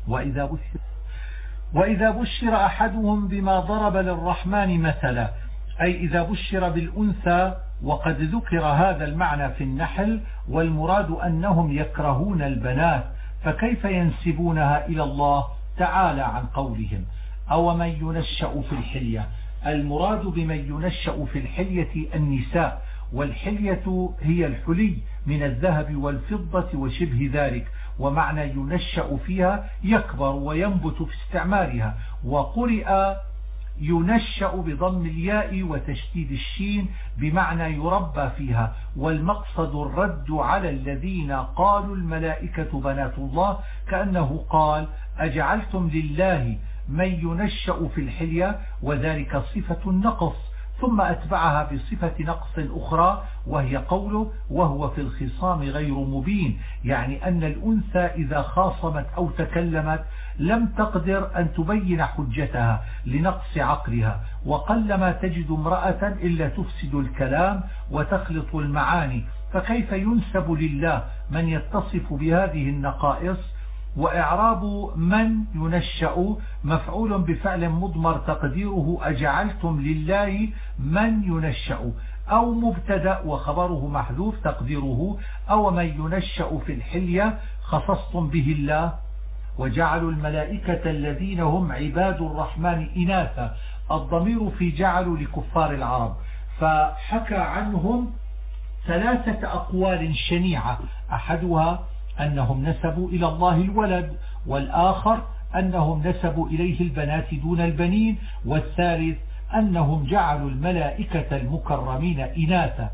وإذا بشر أحدهم بما ضرب للرحمن مثلا، أي إذا بشر بالأنثى، وقد ذكر هذا المعنى في النحل، والمراد أنهم يكرهون البنات، فكيف ينسبونها إلى الله تعالى عن قولهم أو من ينشأ في الحلية. المراد بمن ينشأ في الحلية النساء، والحلية هي الحلي من الذهب والفضة وشبه ذلك، ومعنى ينشأ فيها يكبر وينبت في استعمالها. وقرئ ينشأ بضم الياء وتشديد الشين بمعنى يربى فيها، والمقصد الرد على الذين قالوا الملائكة بنات الله، كأنه قال أجعلتم لله من ينشأ في الحلية، وذلك صفة النقص، ثم أتبعها بصفة نقص أخرى وهي قوله وهو في الخصام غير مبين، يعني أن الأنثى إذا خاصمت أو تكلمت لم تقدر أن تبين حجتها لنقص عقلها، وقلما تجد امرأة إلا تفسد الكلام وتخلط المعاني، فكيف ينسب لله من يتصف بهذه النقائص؟ وإعراب من ينشأ مفعول بفعل مضمر تقديره أجعلتم لله من ينشأ، أو مبتدأ وخبره محذوف تقديره أو من ينشأ في الحلية خصصتم به الله. وجعلوا الملائكة الذين هم عباد الرحمن إناثا، الضمير في جعلوا لكفار العرب، فحكى عنهم ثلاثة أقوال شنيعة، أحدها أنهم نسبوا إلى الله الولد، والآخر أنهم نسبوا إليه البنات دون البنين، والثالث أنهم جعلوا الملائكة المكرمين إناثا.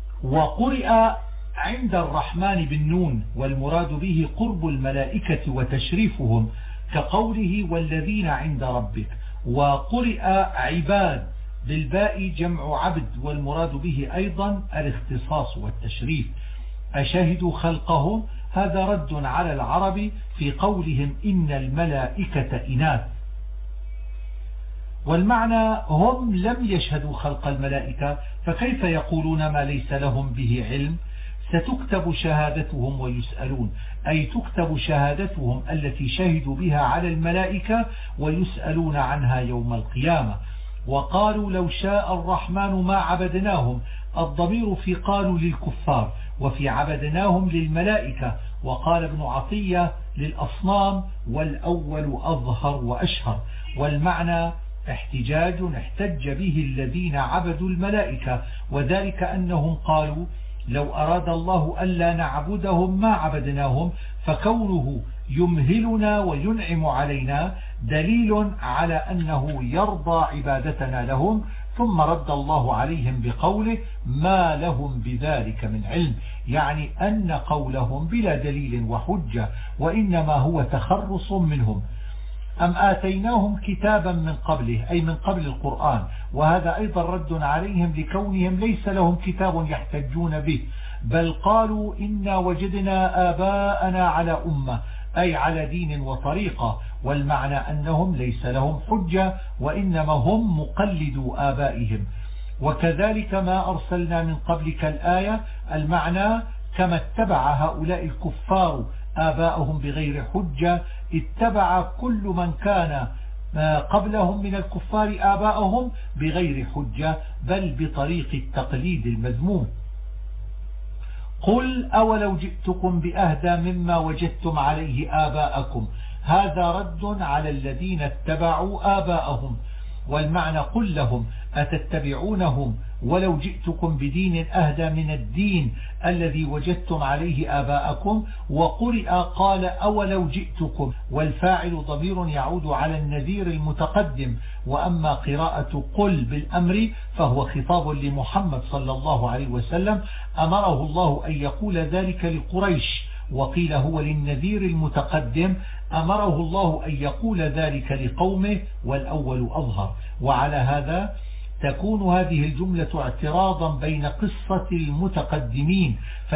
وقرئ عند الرحمن بالنون، والمراد به قرب الملائكة وتشريفهم كقوله والذين عند ربك. وقرئ عباد بالباء جمع عبد، والمراد به أيضا الاختصاص والتشريف. أشهدوا خلقهم، هذا رد على العرب في قولهم إن الملائكة إناث، والمعنى هم لم يشهدوا خلق الملائكة، فكيف يقولون ما ليس لهم به علم؟ ستكتب شهادتهم ويسألون، أي تكتب شهادتهم التي شهدوا بها على الملائكة ويسألون عنها يوم القيامة. وقالوا لو شاء الرحمن ما عبدناهم، الضمير في قالوا للكفار، وفي عبدناهم للملائكة. وقال ابن عطية للأصنام، والأول أظهر وأشهر، والمعنى احتجاج احتج به الذين عبدوا الملائكة، وذلك أنهم قالوا لو أراد الله ألا نعبدهم ما عبدناهم، فكونه يمهلنا وينعم علينا دليل على أنه يرضى عبادتنا لهم. ثم رد الله عليهم بقوله ما لهم بذلك من علم، يعني أن قولهم بلا دليل وحجة، وإنما هو تخرص منهم. أم آتيناهم كتابا من قبله، أي من قبل القرآن، وهذا أيضا رد عليهم لكونهم ليس لهم كتاب يحتجون به، بل قالوا إنا وجدنا آباءنا على أمة، أي على دين وطريقة، والمعنى أنهم ليس لهم حجة وإنما هم مقلدوا آبائهم. وكذلك ما أرسلنا من قبلك الآية، المعنى كما اتبع هؤلاء الكفار آباءهم بغير حجة، اتبع كل من كان قبلهم من الكفار آباءهم بغير حجة، بل بطريق التقليد المذموم. قل أولو جئتكم بأهدى مما وجدتم عليه آباءكم، هذا رد على الذين اتبعوا آباءهم، والمعنى قل لهم أتتبعونهم ولو جئتكم بدين أهدى من الدين الذي وجدتم عليه آباءكم. وقرئ قال أولو جئتكم، والفاعل ضمير يعود على النذير المتقدم. وأما قراءة قل بالأمر فهو خطاب لمحمد صلى الله عليه وسلم، أمره الله أن يقول ذلك لقريش، وقيل هو للنذير المتقدم، أمره الله أن يقول ذلك لقومه، والأول أظهر. وعلى هذا تكون هذه الجملة اعتراضا بين قصة المتقدمين،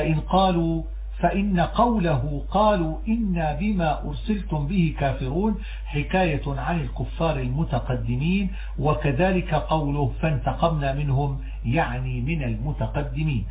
فإن قوله قالوا إنا بما أرسلتم به كافرون حكاية عن الكفار المتقدمين، وكذلك قوله فانتقمنا منهم، يعني من المتقدمين.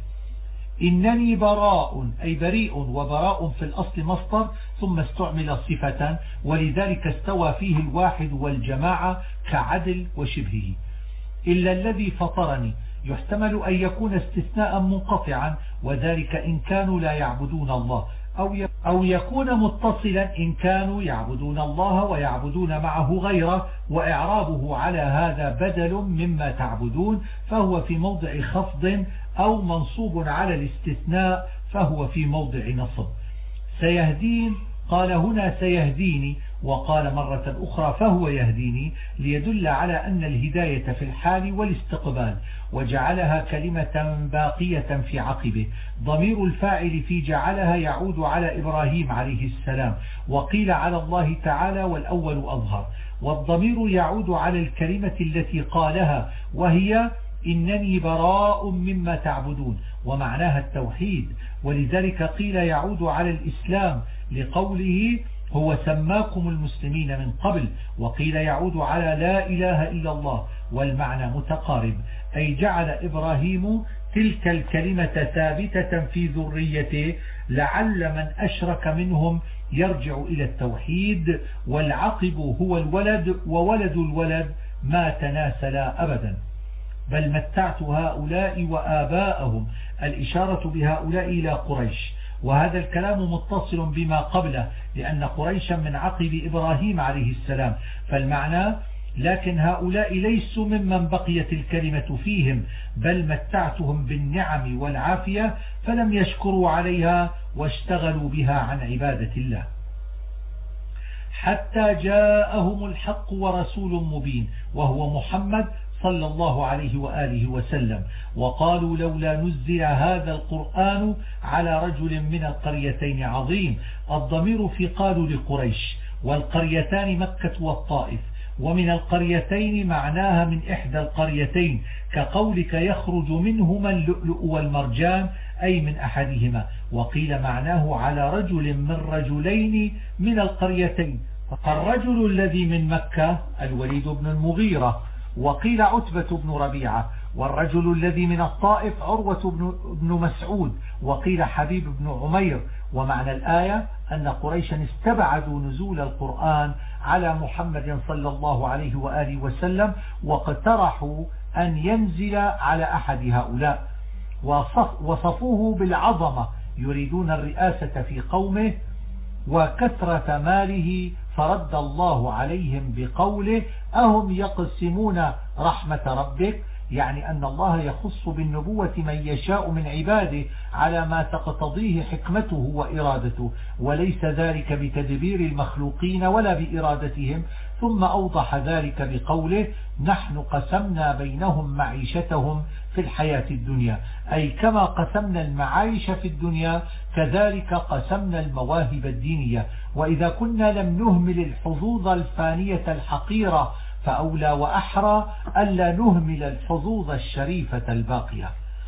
إنني براء، أي بريء، وبراء في الأصل مصدر ثم استعمل صفة، ولذلك استوى فيه الواحد والجماعة كعدل وشبهه. إلا الذي فطرني يحتمل أن يكون استثناء منقطعا، وذلك إن كانوا لا يعبدون الله، أو يكون متصلا إن كانوا يعبدون الله ويعبدون معه غيره، وإعرابه على هذا بدل مما تعبدون، فهو في موضع خفض، أو منصوب على الاستثناء فهو في موضع نصب. سيهدين قال هنا سيهديني، وقال مرة أخرى فهو يهديني، ليدل على أن الهداية في الحال والاستقبال، وجعلها كلمة باقية في عقبه. ضمير الفاعل في جعلها يعود على إبراهيم عليه السلام، وقيل على الله تعالى، والأول أظهر. والضمير يعود على الكلمة التي قالها، وهي إنني براء مما تعبدون، ومعناها التوحيد، ولذلك قيل يعود على الإسلام لقوله هو سماكم المسلمين من قبل، وقيل يعود على لا إله إلا الله، والمعنى متقارب، أي جعل إبراهيم تلك الكلمة ثابتة في ذريته، لعل من أشرك منهم يرجع إلى التوحيد، والعقب هو الولد، وولد الولد ما تناسلا أبدا. بل متعت هؤلاء وآباءهم، الإشارة بهؤلاء إلى قريش، وهذا الكلام متصل بما قبله، لأن قريشا من عقب إبراهيم عليه السلام، فالمعنى لكن هؤلاء ليسوا ممن بقيت الكلمة فيهم، بل متعتهم بالنعم والعافية فلم يشكروا عليها واشتغلوا بها عن عبادة الله، حتى جاءهم الحق ورسول مبين، وهو محمد صلى الله عليه وآله وسلم. وقالوا لولا نزل هذا القرآن على رجل من القريتين عظيم. الضمير في قالوا لقريش، والقريتان مكة والطائف، ومن القريتين معناها من إحدى القريتين، كقولك يخرج منهما اللؤلؤ والمرجان، أي من أحدهما. وقيل معناه على رجل من رجلين من القريتين، الرجل الذي من مكة الوليد بن المغيرة، وقيل عتبة بن ربيعة، والرجل الذي من الطائف عروة بن مسعود، وقيل حبيب بن عمير. ومعنى الآية أن قريشا استبعدوا نزول القرآن على محمد صلى الله عليه وآله وسلم، واقترحوا أن ينزل على أحد هؤلاء، وصفوه بالعظمة، يريدون الرئاسة في قومه وكثرة ماله، فرد الله عليهم بقوله: أهم يقسمون رحمة ربك، يعني أن الله يخص بالنبوة من يشاء من عباده على ما تقتضيه حكمته وإرادته، وليس ذلك بتدبير المخلوقين ولا بإرادتهم. ثم أوضح ذلك بقوله: نحن قسمنا بينهم معيشتهم في الحياة الدنيا، أي كما قسمنا المعايش في الدنيا كذلك قسمنا المواهب الدينية، وإذا كنا لم نهمل الحظوظ الفانية الحقيرة فأولى وأحرى ألا نهمل الحظوظ الشريفة الباقية.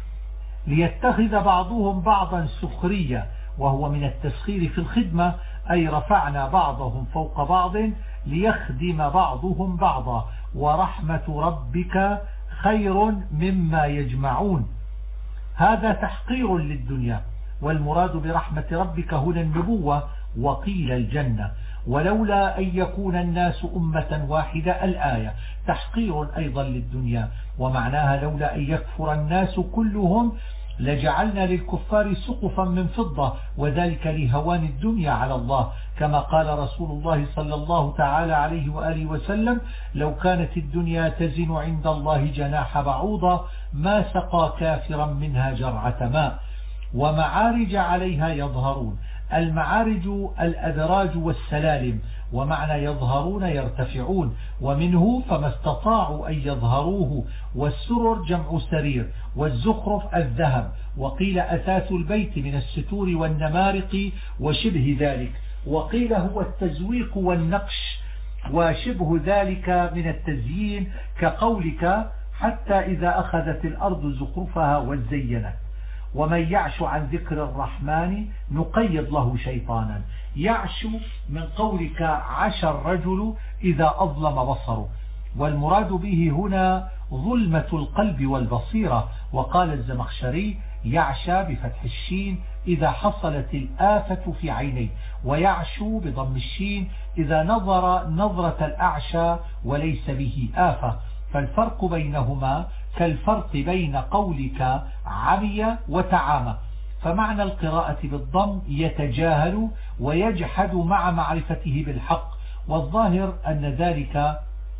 ليتخذ بعضهم بعضا سخرية، وهو من التسخير في الخدمة، أي رفعنا بعضهم فوق بعض ليخدم بعضهم بعضا، ورحمة ربك خير مما يجمعون. هذا تحقير للدنيا، والمراد برحمة ربك هنا النبوة، وقيل الجنة. ولولا أن يكون الناس أمة واحدة الآية تحقير أيضا للدنيا، ومعناها لولا أن يكفر الناس كلهم لجعلنا للكفار سقفا من فضة، وذلك لهوان الدنيا على الله، كما قال رسول الله صلى الله تعالى عليه وآله وسلم: لو كانت الدنيا تزن عند الله جناح بعوضة ما سقى كافرا منها جرعة ماء. ومعارج عليها يظهرون، المعارج الأدراج والسلالم، ومعنى يظهرون يرتفعون، ومنه فما استطاعوا أن يظهروه. والسرر جمع سرير، والزخرف الذهب، وقيل أثاث البيت من الستور والنمارق وشبه ذلك، وقيل هو التزويق والنقش وشبه ذلك من التزيين، كقولك: حتى إذا أخذت الأرض زخرفها وزينت. ومن يعش عن ذكر الرحمن نقيض له شيطانا. يعش من قولك عش الرجل إذا أظلم بصره، والمراد به هنا ظلمة القلب والبصيرة. وقال الزمخشري: يعشى بفتح الشين إذا حصلت الآفة في عينيه، ويعشو بضم الشين إذا نظر نظرة الأعشى وليس به آفة. فالفرق بينهما كالفرق بين قولك عمي وتعامى. فمعنى القراءة بالضم يتجاهل ويجحد مع معرفته بالحق، والظاهر أن ذلك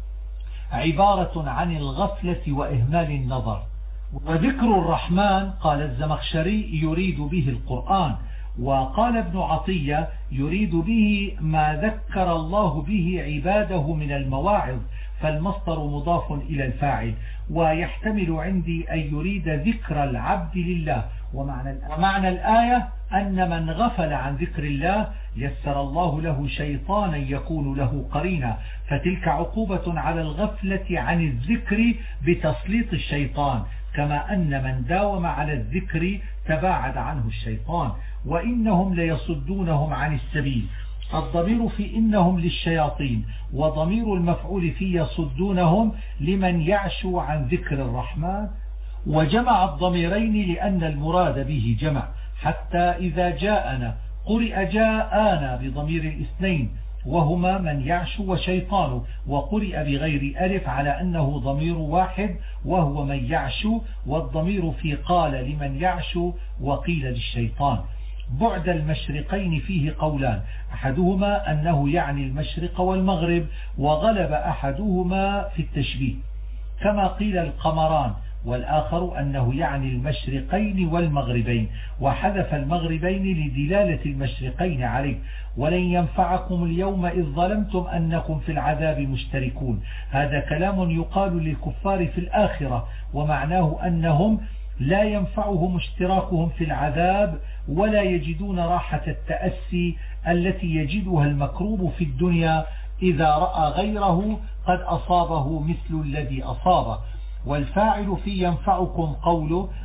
عبارة عن الغفلة وإهمال النظر. وذكر الرحمن قال الزمخشري يريد به القرآن، وقال ابن عطية يريد به ما ذكر الله به عباده من المواعظ، فالمصدر مضاف إلى الفاعل. ويحتمل عندي أن يريد ذكر العبد لله. ومعنى الآية أن من غفل عن ذكر الله يسر الله له شيطانا يكون له قرينا، فتلك عقوبة على الغفلة عن الذكر بتسليط الشيطان، كما أن من داوم على الذكر تباعد عنه الشيطان. وإنهم ليصدونهم عن السبيل. الضمير في إنهم للشياطين، وضمير المفعول في يصدونهم لمن يعشو عن ذكر الرحمن. وجمع الضميرين لأن المراد به جمع. حتى إذا جاءنا قرئ جاءنا بضمير الاثنين، وهما من يعشو وشيطانه، وقرئ بغير ألف على أنه ضمير واحد وهو من يعشو، والضمير في قال لمن يعشو وقيل للشيطان. بعد المشرقين فيه قولان، أحدهما أنه يعني المشرق والمغرب، وغلب أحدهما في التشبيه كما قيل القمران، والآخر أنه يعني المشرقين والمغربين، وحذف المغربين لدلالة المشرقين عليه. ولن ينفعكم اليوم إذ ظلمتم أنكم في العذاب مشتركون. هذا كلام يقال للكفار في الآخرة، ومعناه أنهم لا ينفعهم اشتراكهم في العذاب، ولا يجدون راحة التأسي التي يجدها المكروب في الدنيا إذا رأى غيره قد أصابه مثل الذي أصابه. والفاعل في ينفعكم قوله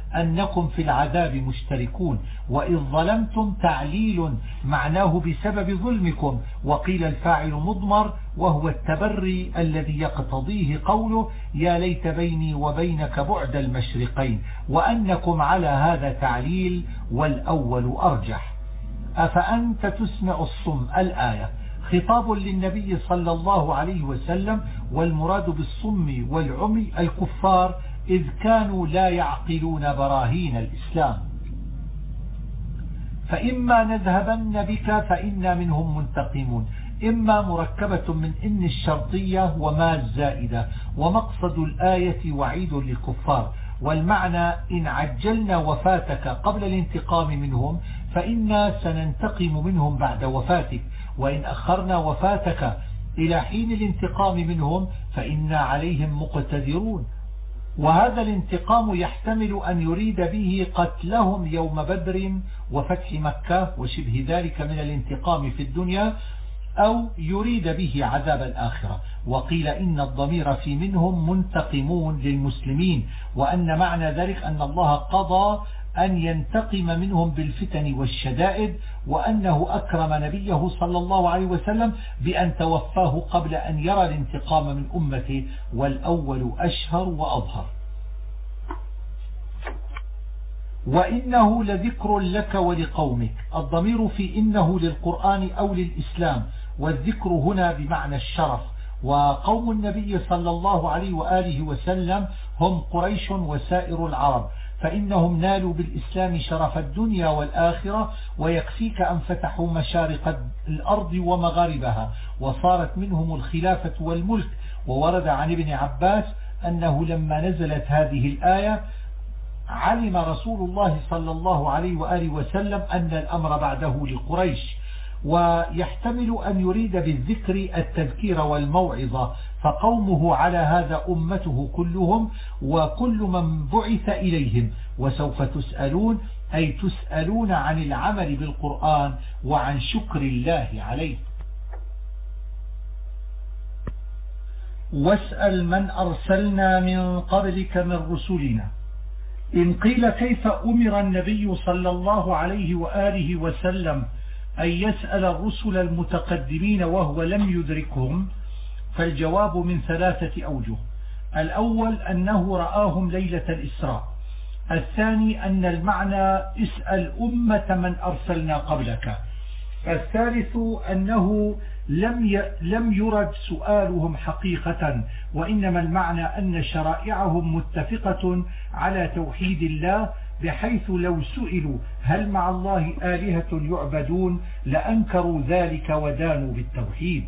أنكم في العذاب مشتركون. وإذ ظلمتم تعليل معناه بسبب ظلمكم، وقيل الفاعل مضمر وهو التبري الذي يقتضيه قوله يا ليت بيني وبينك بعد المشرقين، وأنكم على هذا تعليل والأول أرجح. أفأنت تسمع الصم الآية خطاب للنبي صلى الله عليه وسلم، والمراد بالصم والعمي الكفار إذ كانوا لا يعقلون براهين الإسلام. فإما نذهبن بك فإنا منهم منتقمون. إما مركبة من إن الشرطية وما الزائدة، ومقصد الآية وعيد للكفار، والمعنى إن عجلنا وفاتك قبل الانتقام منهم فإنا سننتقم منهم بعد وفاتك، وإن أخرنا وفاتك إلى حين الانتقام منهم فإنا عليهم مقتدرون. وهذا الانتقام يحتمل أن يريد به قتلهم يوم بدر وفتح مكة وشبه ذلك من الانتقام في الدنيا، أو يريد به عذاب الآخرة. وقيل إن الضمير في منهم منتقمون للمسلمين، وأن معنى ذلك أن الله قضى أن ينتقم منهم بالفتن والشدائد، وأنه أكرم نبيه صلى الله عليه وسلم بأن توفاه قبل أن يرى الانتقام من أمته، والأول أشهر وأظهر. وإنه لذكر لك ولقومك. الضمير في إنه للقرآن أو للإسلام، والذكر هنا بمعنى الشرف. وقوم النبي صلى الله عليه وآله وسلم هم قريش وسائر العرب، فإنهم نالوا بالإسلام شرف الدنيا والآخرة، ويكفيك أن فتحوا مشارق الأرض ومغاربها وصارت منهم الخلافة والملك. وورد عن ابن عباس أنه لما نزلت هذه الآية علم رسول الله صلى الله عليه وآله وسلم أن الأمر بعده لقريش. ويحتمل أن يريد بالذكر التذكير والموعظة، فقومه على هذا أمته كلهم وكل من بعث إليهم. وسوف تسألون أي تسألون عن العمل بالقرآن وعن شكر الله عليه. واسأل من أرسلنا من قبلك من رسلنا. إن قيل كيف أمر النبي صلى الله عليه وآله وسلم أن يسأل الرسل المتقدمين وهو لم يدركهم، فالجواب من 3 أوجه. الأول أنه رآهم ليلة الإسراء. الثاني أن المعنى اسأل أمة من أرسلنا قبلك. الثالث أنه لم يرد سؤالهم حقيقة، وإنما المعنى أن شرائعهم متفقة على توحيد الله، بحيث لو سئلوا هل مع الله آلهة يعبدون لأنكروا ذلك ودانوا بالتوحيد.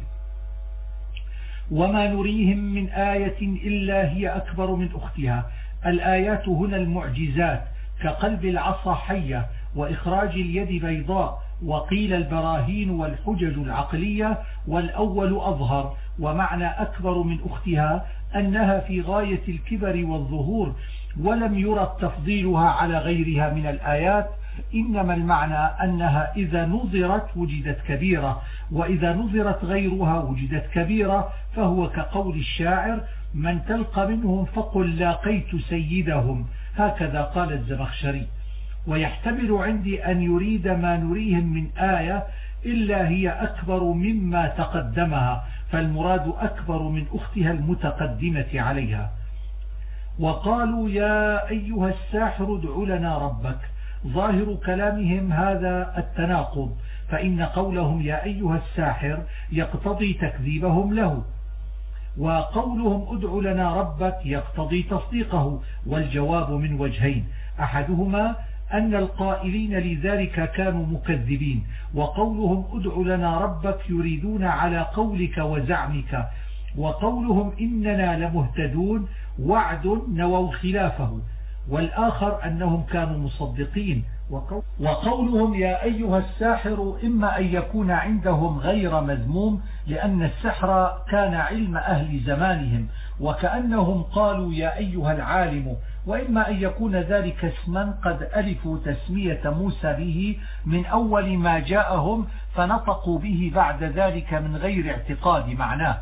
وما نريهم من آية إلا هي أكبر من أختها. الآيات هنا المعجزات كقلب العصا حية وإخراج اليد بيضاء، وقيل البراهين والحجج العقلية، والأول أظهر. ومعنى أكبر من أختها أنها في غاية الكبر والظهور، ولم يرد تفضيلها على غيرها من الآيات، إنما المعنى أنها إذا نظرت وجدت كبيرة، وإذا نظرت غيرها وجدت كبيرة. فهو كقول الشاعر من تلقى منهم فقل لاقيت سيدهم، هكذا قال الزمخشري. ويحتمل عندي أن يريد ما نريهم من آية إلا هي أكبر مما تقدمها، فالمراد أكبر من أختها المتقدمة عليها. وقالوا يا أيها الساحر ادع لنا ربك. ظاهر كلامهم هذا التناقض، فإن قولهم يا أيها الساحر يقتضي تكذيبهم له، وقولهم ادع لنا ربك يقتضي تصديقه. والجواب من وجهين: أحدهما أن القائلين لذلك كانوا مكذبين، وقولهم ادع لنا ربك يريدون على قولك وزعمك، وقولهم إننا لمهتدون وعد نووا خلافه. والآخر أنهم كانوا مصدقين. وقولهم يا أيها الساحر إما أن يكون عندهم غير مذموم، لأن السحر كان علم أهل زمانهم، وكأنهم قالوا يا أيها العالم، وإما أن يكون ذلك اسما قد ألفوا تسمية موسى به من أول ما جاءهم فنطقوا به بعد ذلك من غير اعتقاد معناه.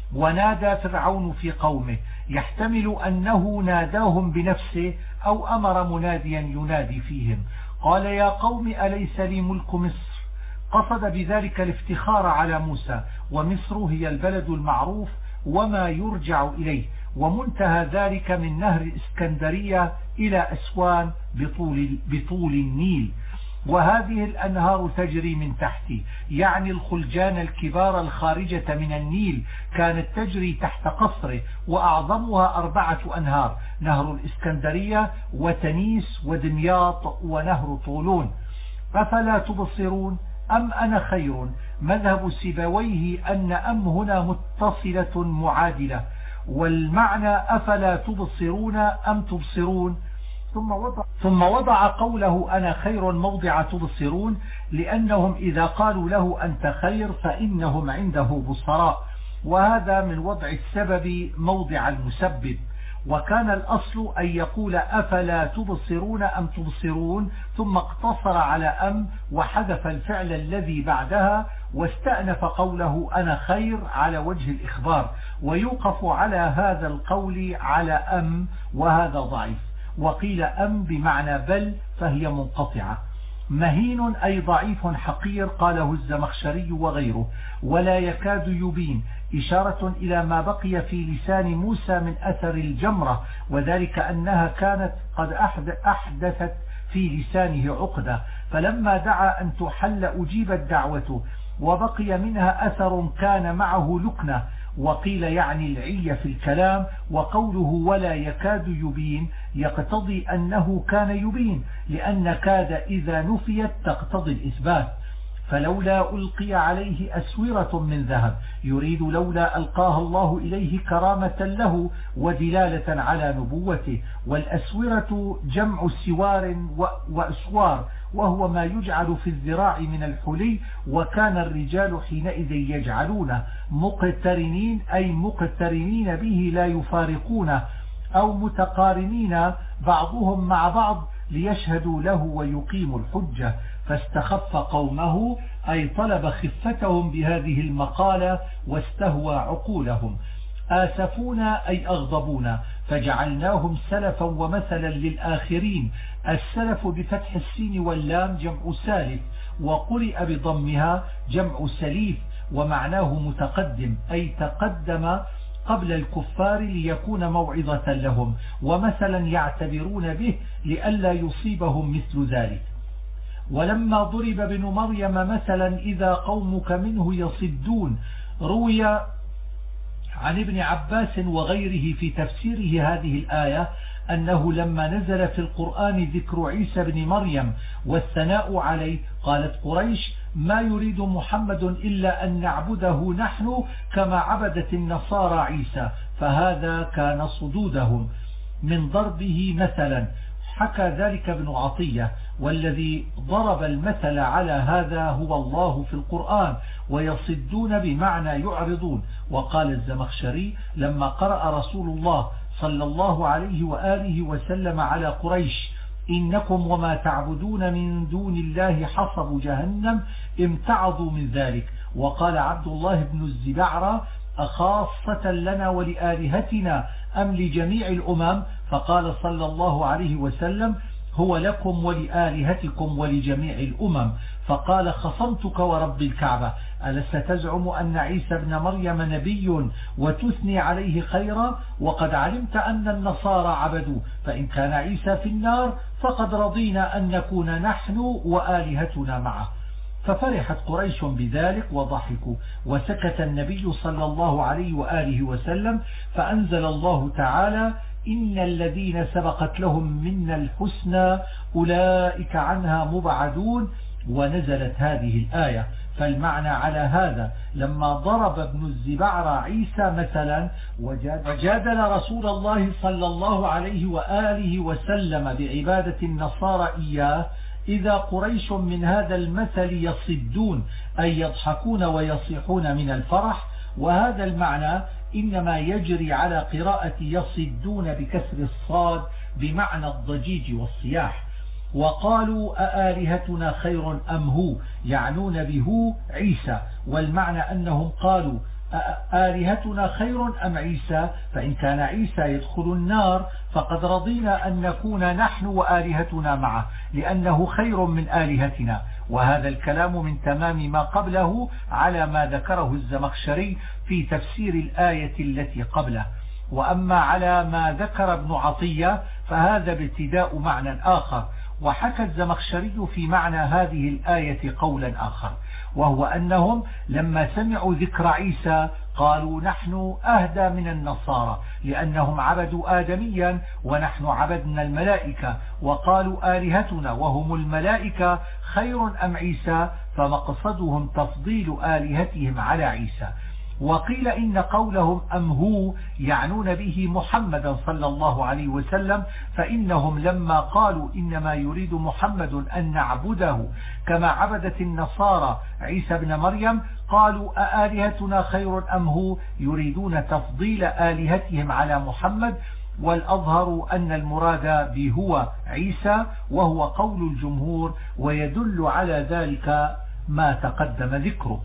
ونادى فرعون في قومه، يحتمل أنه ناداهم بنفسه أو أمر مناديا ينادي فيهم. قال يا قوم أليس لي ملك مصر؟ قصد بذلك الافتخار على موسى، ومصر هي البلد المعروف وما يرجع إليه، ومنتهى ذلك من نهر الإسكندرية إلى أسوان بطول النيل، وهذه الأنهار تجري من تحتي، يعني الخلجان الكبار الخارجة من النيل كانت تجري تحت قصره، وأعظمها 4 أنهار: نهر الإسكندرية وتنيس ودمياط ونهر طولون. أفلا تبصرون أم أنا خير؟ مذهب سيبويه أن أم هنا متصلة معادلة، والمعنى أفلا تبصرون أم تبصرون. ثم وضع قوله أنا خير موضع تبصرون، لأنهم إذا قالوا له أنت خير فإنهم عنده بصراء، وهذا من وضع السبب موضع المسبب. وكان الأصل أن يقول أفلا تبصرون أم تبصرون، ثم اقتصر على أم وحذف الفعل الذي بعدها، واستأنف قوله أنا خير على وجه الإخبار، ويوقف على هذا القول على أم، وهذا ضعيف. وقيل أم بمعنى بل، فهي منقطعة. مهين أي ضعيف حقير، قاله الزمخشري وغيره. ولا يكاد يبين، إشارة إلى ما بقي في لسان موسى من أثر الجمرة، وذلك أنها كانت قد أحدثت في لسانه عقدة، فلما دعا أن تحل أجيبت دعوته، وبقي منها أثر كان معه لكنة. وقيل يعني العية في الكلام. وقوله ولا يكاد يبين يقتضي أنه كان يبين، لأن كاد إذا نفيت تقتضي الإثبات. فلولا ألقي عليه أسورة من ذهب، يريد لولا ألقاها الله إليه كرامة له ودلالة على نبوته. والأسورة جمع سوار وأسوار، وهو ما يجعل في الذراع من الحلي، وكان الرجال حينئذ يجعلونه مقترنين، أي مقترنين به لا يفارقونه، أو متقارنين بعضهم مع بعض ليشهدوا له ويقيموا الحجة. فاستخف قومه، أي طلب خفتهم بهذه المقالة واستهوى عقولهم. آسفونا أي أغضبونا، فجعلناهم سلفا ومثلا للآخرين. السلف بفتح السين واللام جمع سالف، وقرئ بضمها جمع سليف، ومعناه متقدم، أي تقدم قبل الكفار ليكون موعظة لهم، ومثلا يعتبرون به لئلا يصيبهم مثل ذلك. ولما ضرب ابن مريم مثلا إذا قومك منه يصدون، روي عن ابن عباس وغيره في تفسيره هذه الآية أنه لما نزل في القرآن ذكر عيسى بن مريم والثناء عليه، قالت قريش ما يريد محمد إلا أن نعبده نحن كما عبدت النصارى عيسى، فهذا كان صدودهم من ضربه مثلا. حكى ذلك ابن عطية، والذي ضرب المثل على هذا هو الله في القرآن، ويصدون بمعنى يعرضون. وقال الزمخشري لما قرأ رسول الله صلى الله عليه وآله وسلم على قريش إنكم وما تعبدون من دون الله حصب جهنم، امتعضوا من ذلك. وقال عبد الله بن الزبعرة أخاصة لنا ولآلهتنا أم لجميع الأمم؟ فقال صلى الله عليه وسلم هو لكم ولآلهتكم ولجميع الأمم. فقال خصمتك ورب الكعبة ألست تزعم أن عيسى بن مريم نبي وتثني عليه خيرا؟ وقد علمت أن النصارى عبدوا، فإن كان عيسى في النار فقد رضينا أن نكون نحن وآلهتنا معه. ففرحت قريش بذلك وضحكوا، وسكت النبي صلى الله عليه وآله وسلم، فأنزل الله تعالى إن الذين سبقت لهم منا الحسنى أولئك عنها مبعدون، ونزلت هذه الآية. فالمعنى على هذا لما ضرب ابن الزبعر عيسى مثلا وجادل رسول الله صلى الله عليه وآله وسلم بعبادة النصارى إياه، إذا قريش من هذا المثل يصدون أي يضحكون ويصيحون من الفرح. وهذا المعنى إنما يجري على قراءة يصدون بكسر الصاد بمعنى الضجيج والصياح. وقالوا أآلهتنا خير أم هو، يعنون به عيسى، والمعنى أنهم قالوا آلهتنا خير أم عيسى؟ فإن كان عيسى يدخل النار فقد رضينا أن نكون نحن وآلهتنا معه لأنه خير من آلهتنا. وهذا الكلام من تمام ما قبله على ما ذكره الزمخشري في تفسير الآية التي قبله. وأما على ما ذكر ابن عطية فهذا ابتداء معنى آخر. وحكى الزمخشري في معنى هذه الآية قولا آخر، وهو أنهم لما سمعوا ذكر عيسى قالوا نحن أهدى من النصارى لأنهم عبدوا آدميا ونحن عبدنا الملائكة، وقالوا آلهتنا وهم الملائكة خير أم عيسى، فمقصدهم تفضيل آلهتهم على عيسى. وقيل إن قولهم أم هو يعنون به محمدا صلى الله عليه وسلم، فإنهم لما قالوا إنما يريد محمد أن نعبده كما عبدت النصارى عيسى بن مريم قالوا أآلهتنا خير أم هو، يريدون تفضيل آلهتهم على محمد. والأظهر أن المراد بهو عيسى، وهو قول الجمهور، ويدل على ذلك ما تقدم ذكره.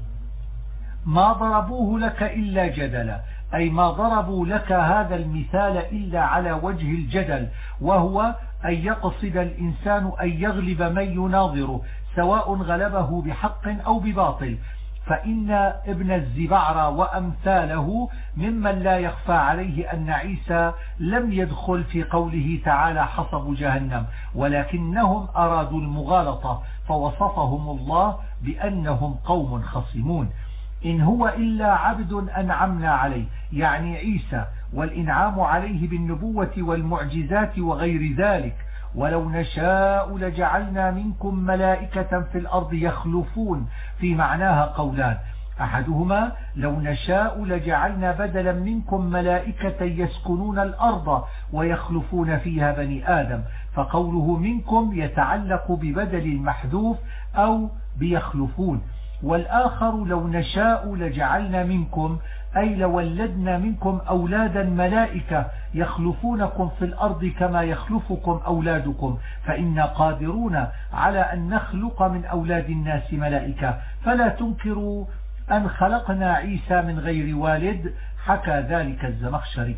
ما ضربوه لك إلا جدلا، أي ما ضربوا لك هذا المثال إلا على وجه الجدل، وهو أن يقصد الإنسان أن يغلب من يناظره سواء غلبه بحق أو بباطل. فإن ابن الزبعر وأمثاله ممن لا يخفى عليه أن عيسى لم يدخل في قوله تعالى حصب جهنم، ولكنهم أرادوا المغالطة فوصفهم الله بأنهم قوم خصمون. إن هو إلا عبد أنعمنا عليه، يعني عيسى، والإنعام عليه بالنبوة والمعجزات وغير ذلك. ولو نشاء لجعلنا منكم ملائكة في الأرض يخلفون، في معناها قولان، أحدهما لو نشاء لجعلنا بدلا منكم ملائكة يسكنون الأرض ويخلفون فيها بني آدم، فقوله منكم يتعلق ببدل المحذوف أو بيخلفون. والآخر لو نشاء لجعلنا منكم، أي لولدنا منكم أولادا ملائكة يخلفونكم في الأرض كما يخلفكم أولادكم، فإنا قادرون على أن نخلق من أولاد الناس ملائكة، فلا تنكروا أن خلقنا عيسى من غير والد. حكى ذلك الزمخشري.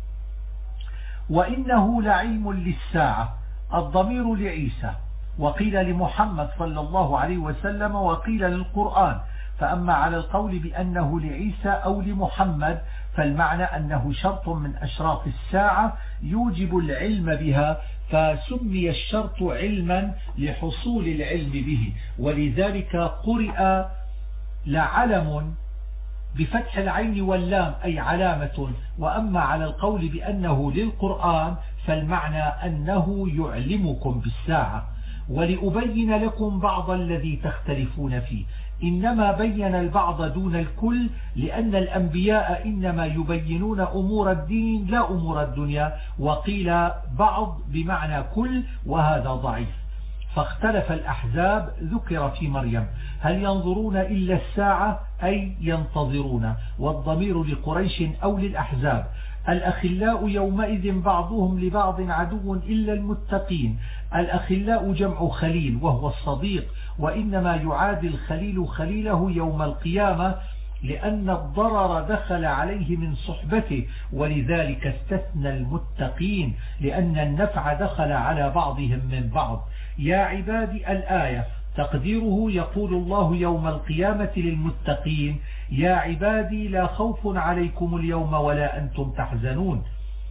وإنه لعلم للساعة، الضمير لعيسى، وقيل لمحمد صلى الله عليه وسلم، وقيل للقرآن. فأما على القول بأنه لعيسى أو لمحمد فالمعنى أنه شرط من أشراط الساعة يوجب العلم بها، فسمي الشرط علما لحصول العلم به، ولذلك قرئ لعلم بفتح العين واللام أي علامة. وأما على القول بأنه للقرآن فالمعنى أنه يعلمكم بالساعة. ولأبين لكم بعض الذي تختلفون فيه، إنما بين البعض دون الكل، لأن الأنبياء إنما يبينون أمور الدين لا أمور الدنيا. وقيل بعض بمعنى كل، وهذا ضعيف. فاختلف الأحزاب ذكر في مريم، هل ينظرون إلا الساعة أي ينتظرون، والضمير لقريش أو للأحزاب. الأخلاء يومئذ بعضهم لبعض عدو إلا المتقين. الأخلاء جمع خليل وهو الصديق، وإنما يعادي الخليل خليله يوم القيامة، لأن الضرر دخل عليه من صحبته، ولذلك استثنى المتقين لأن النفع دخل على بعضهم من بعض. يا عبادي الآية تقديره يقول الله يوم القيامة للمتقين يا عبادي لا خوف عليكم اليوم ولا أنتم تحزنون.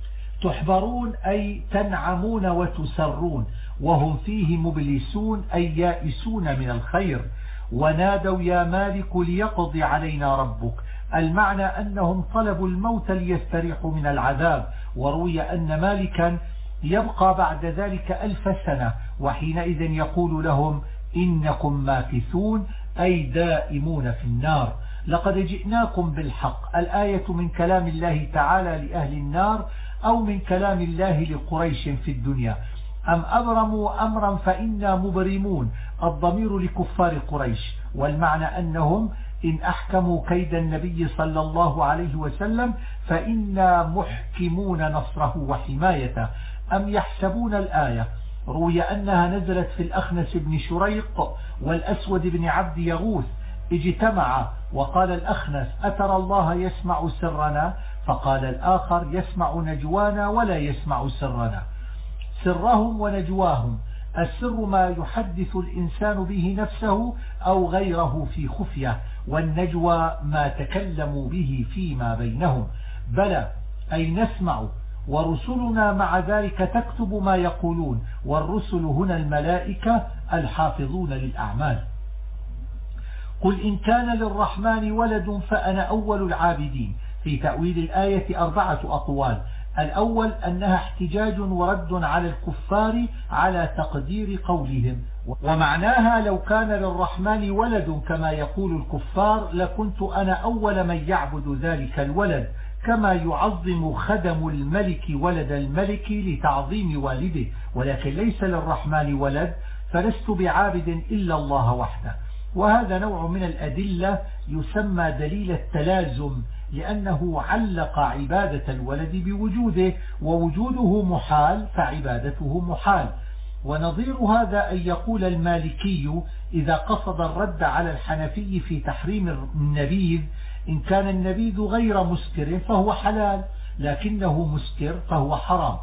تحبرون أي تنعمون وتسرون، وهم فيه مبلسون أي يائسون من الخير. ونادوا يا مالك ليقضي علينا ربك، المعنى أنهم طلبوا الموت ليستريحوا من العذاب. وروي أن مالكا يبقى بعد ذلك 1000 سنة، وحينئذ يقول لهم إنكم ماكثون أي دائمون في النار. لقد جئناكم بالحق، الآية من كلام الله تعالى لأهل النار أو من كلام الله لقريش في الدنيا. أم أبرموا أمرا فإنا مبرمون، الضمير لكفار قريش، والمعنى أنهم إن أحكموا كيد النبي صلى الله عليه وسلم فإنا محكمون نصره وحمايته. أم يحسبون الآية، روي أنها نزلت في الأخنس بن شريق والأسود بن عبد يغوث، اجتمع وقال الأخنس أترى الله يسمع سرنا؟ فقال الآخر يسمع نجوانا ولا يسمع سرنا. سرهم ونجواهم: السر ما يحدث الإنسان به نفسه أو غيره في خفية، والنجوى ما تكلموا به فيما بينهم. بلى أي نسمع، ورسلنا مع ذلك تكتب ما يقولون، والرسل هنا الملائكة الحافظون للأعمال. قل إن كان للرحمن ولد فأنا أول العابدين. في تأويل الآية 4 أقوال: الأول أنها احتجاج ورد على الكفار على تقدير قولهم، ومعناها لو كان للرحمن ولد كما يقول الكفار لكنت أنا أول من يعبد ذلك الولد، كما يعظم خدم الملك ولد الملك لتعظيم والده، ولكن ليس للرحمن ولد فلست بعابد إلا الله وحده. وهذا نوع من الأدلة يسمى دليل التلازم، لأنه علق عبادة الولد بوجوده، ووجوده محال فعبادته محال. ونظير هذا أن يقول المالكي إذا قصد الرد على الحنفي في تحريم النبيذ: إن كان النبيذ غير مسكر فهو حلال، لكنه مسكر فهو حرام.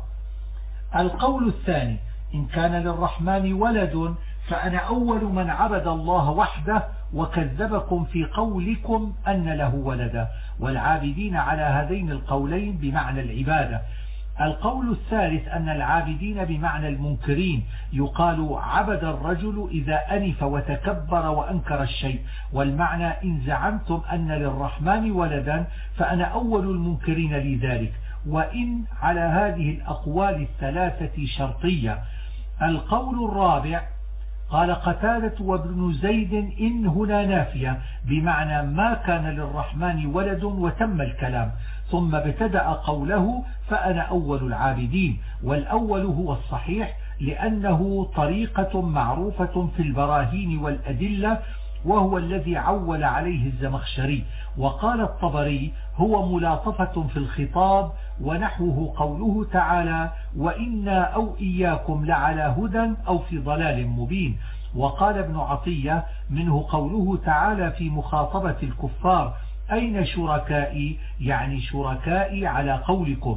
القول الثاني: إن كان للرحمن ولد فأنا أول من عبد الله وحده وكذبكم في قولكم أن له ولدا، والعابدين على هذين القولين بمعنى العبادة. القول الثالث أن العابدين بمعنى المنكرين، يقال عبد الرجل إذا أنف وتكبر وأنكر الشيء، والمعنى إن زعمتم أن للرحمن ولدا فأنا أول المنكرين لذلك. وإن على هذه الأقوال الثلاثة شرطية. القول الرابع قال قتادة وابن زيد إن هنا نافية، بمعنى ما كان للرحمن ولد وتم الكلام، ثم ابتدأ قوله فأنا أول العابدين. والأول هو الصحيح لأنه طريقة معروفة في البراهين والأدلة، وهو الذي عول عليه الزمخشري. وقال الطبري هو ملاطفة في الخطاب، ونحوه قوله تعالى وإنا أو إياكم لعلى هدى أو في ضلال مبين. وقال ابن عطية منه قوله تعالى في مخاطبة الكفار أين شركائي، يعني شركائي على قولكم.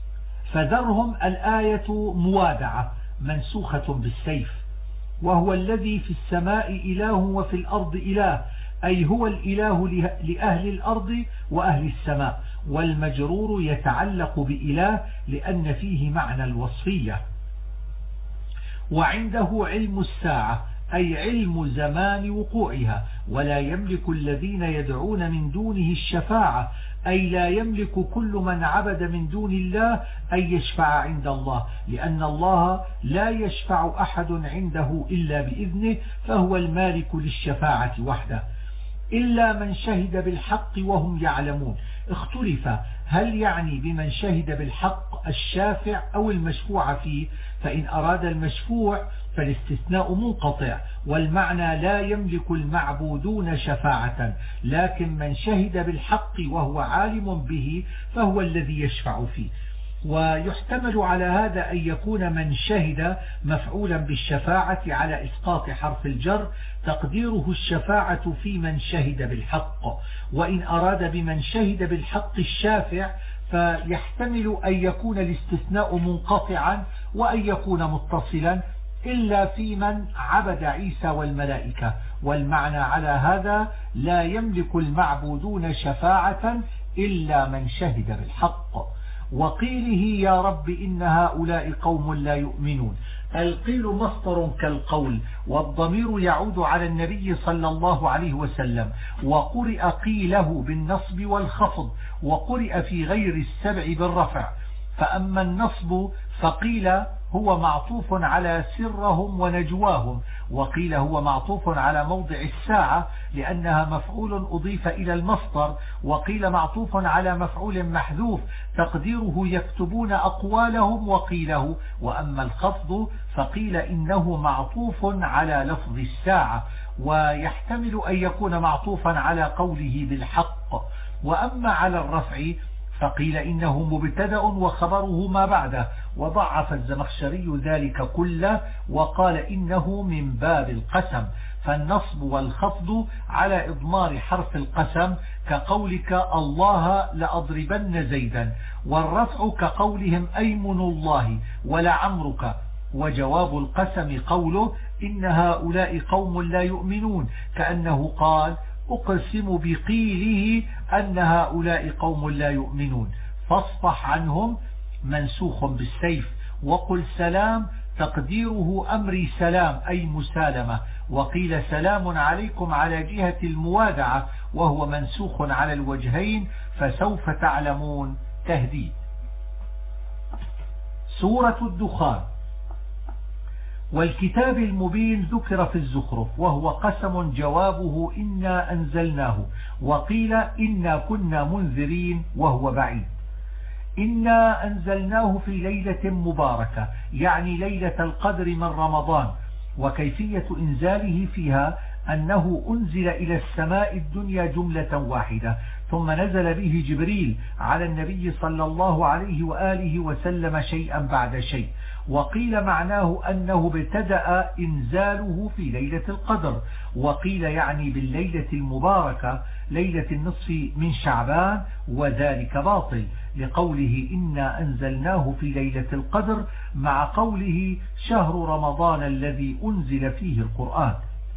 فذرهم الآية موادعة منسوخة بالسيف. وهو الذي في السماء إله وفي الأرض إله، أي هو الإله لأهل الأرض وأهل السماء، والمجرور يتعلق بإله لأن فيه معنى الوصفية. وعنده علم الساعة أي علم زمان وقوعها، ولا يملك الذين يدعون من دونه الشفاعة، أي لا يملك كل من عبد من دون الله أن يشفع عند الله، لأن الله لا يشفع أحد عنده إلا بإذنه، فهو المالك للشفاعة وحده. إلا من شهد بالحق وهم يعلمون. اختلف هل يعني بمن شهد بالحق الشافع أو المشفوع فيه، فإن أراد المشفوع فالاستثناء منقطع، والمعنى لا يملك المعبودون شفاعة، لكن من شهد بالحق وهو عالم به فهو الذي يشفع فيه. ويحتمل على هذا أن يكون من شهد مفعولا بالشفاعة على إسقاط حرف الجر، تقديره الشفاعة في من شهد بالحق. وإن أراد بمن شهد بالحق الشافع فيحتمل أن يكون الاستثناء منقطعا وأن يكون متصلا، إلا في من عبد عيسى والملائكة، والمعنى على هذا لا يملك المعبودون شفاعة إلا من شهد بالحق. وقيله يا رب إن هؤلاء قوم لا يؤمنون. القيل مصدر كالقول، والضمير يعود على النبي صلى الله عليه وسلم، وقرئ قيله بالنصب والخفض، وقرئ في غير السبع بالرفع. فأما النصب فقيل هو معطوف على سرهم ونجواهم، وقيل هو معطوف على موضع الساعة لأنها مفعول أضيف إلى المصدر، وقيل معطوف على مفعول محذوف تقديره يكتبون أقوالهم وقيله. وأما الخفض فقيل إنه معطوف على لفظ الساعة، ويحتمل أن يكون معطوفا على قوله بالحق. وأما على الرفع فقيل إنه مبتدأ وخبره ما بعده، وضعف الزمخشري ذلك كله وقال إنه من باب القسم، فالنصب والخفض على إضمار حرف القسم كقولك الله لأضربن زيدا، والرفع كقولهم أيمن الله ولعمرك، وجواب القسم قوله إن هؤلاء قوم لا يؤمنون، كأنه قال أقسم بقيله أن هؤلاء قوم لا يؤمنون، فاصفح عنهم منسوخ بالسيف، وقل سلام تقديره أمري سلام أي مسالمة، وقيل سلام عليكم على جهة الموادعة وهو منسوخ على الوجهين، فسوف تعلمون تهديد. سورة الدخان. والكتاب المبين ذكر في الزخرف وهو قسم جوابه إنا أنزلناه، وقيل إنا كنا منذرين وهو بعيد. إنا أنزلناه في ليلة مباركة يعني ليلة القدر من رمضان، وكيفية إنزاله فيها أنه أنزل إلى السماء الدنيا جملة واحدة، ثم نزل به جبريل على النبي صلى الله عليه وآله وسلم شيئا بعد شيء. وقيل معناه أنه ابتدأ إنزاله في ليلة القدر، وقيل يعني بالليلة المباركة ليلة النصف من شعبان، وذلك باطل لقوله إنا أنزلناه في ليلة القدر مع قوله شهر رمضان الذي أنزل فيه القرآن.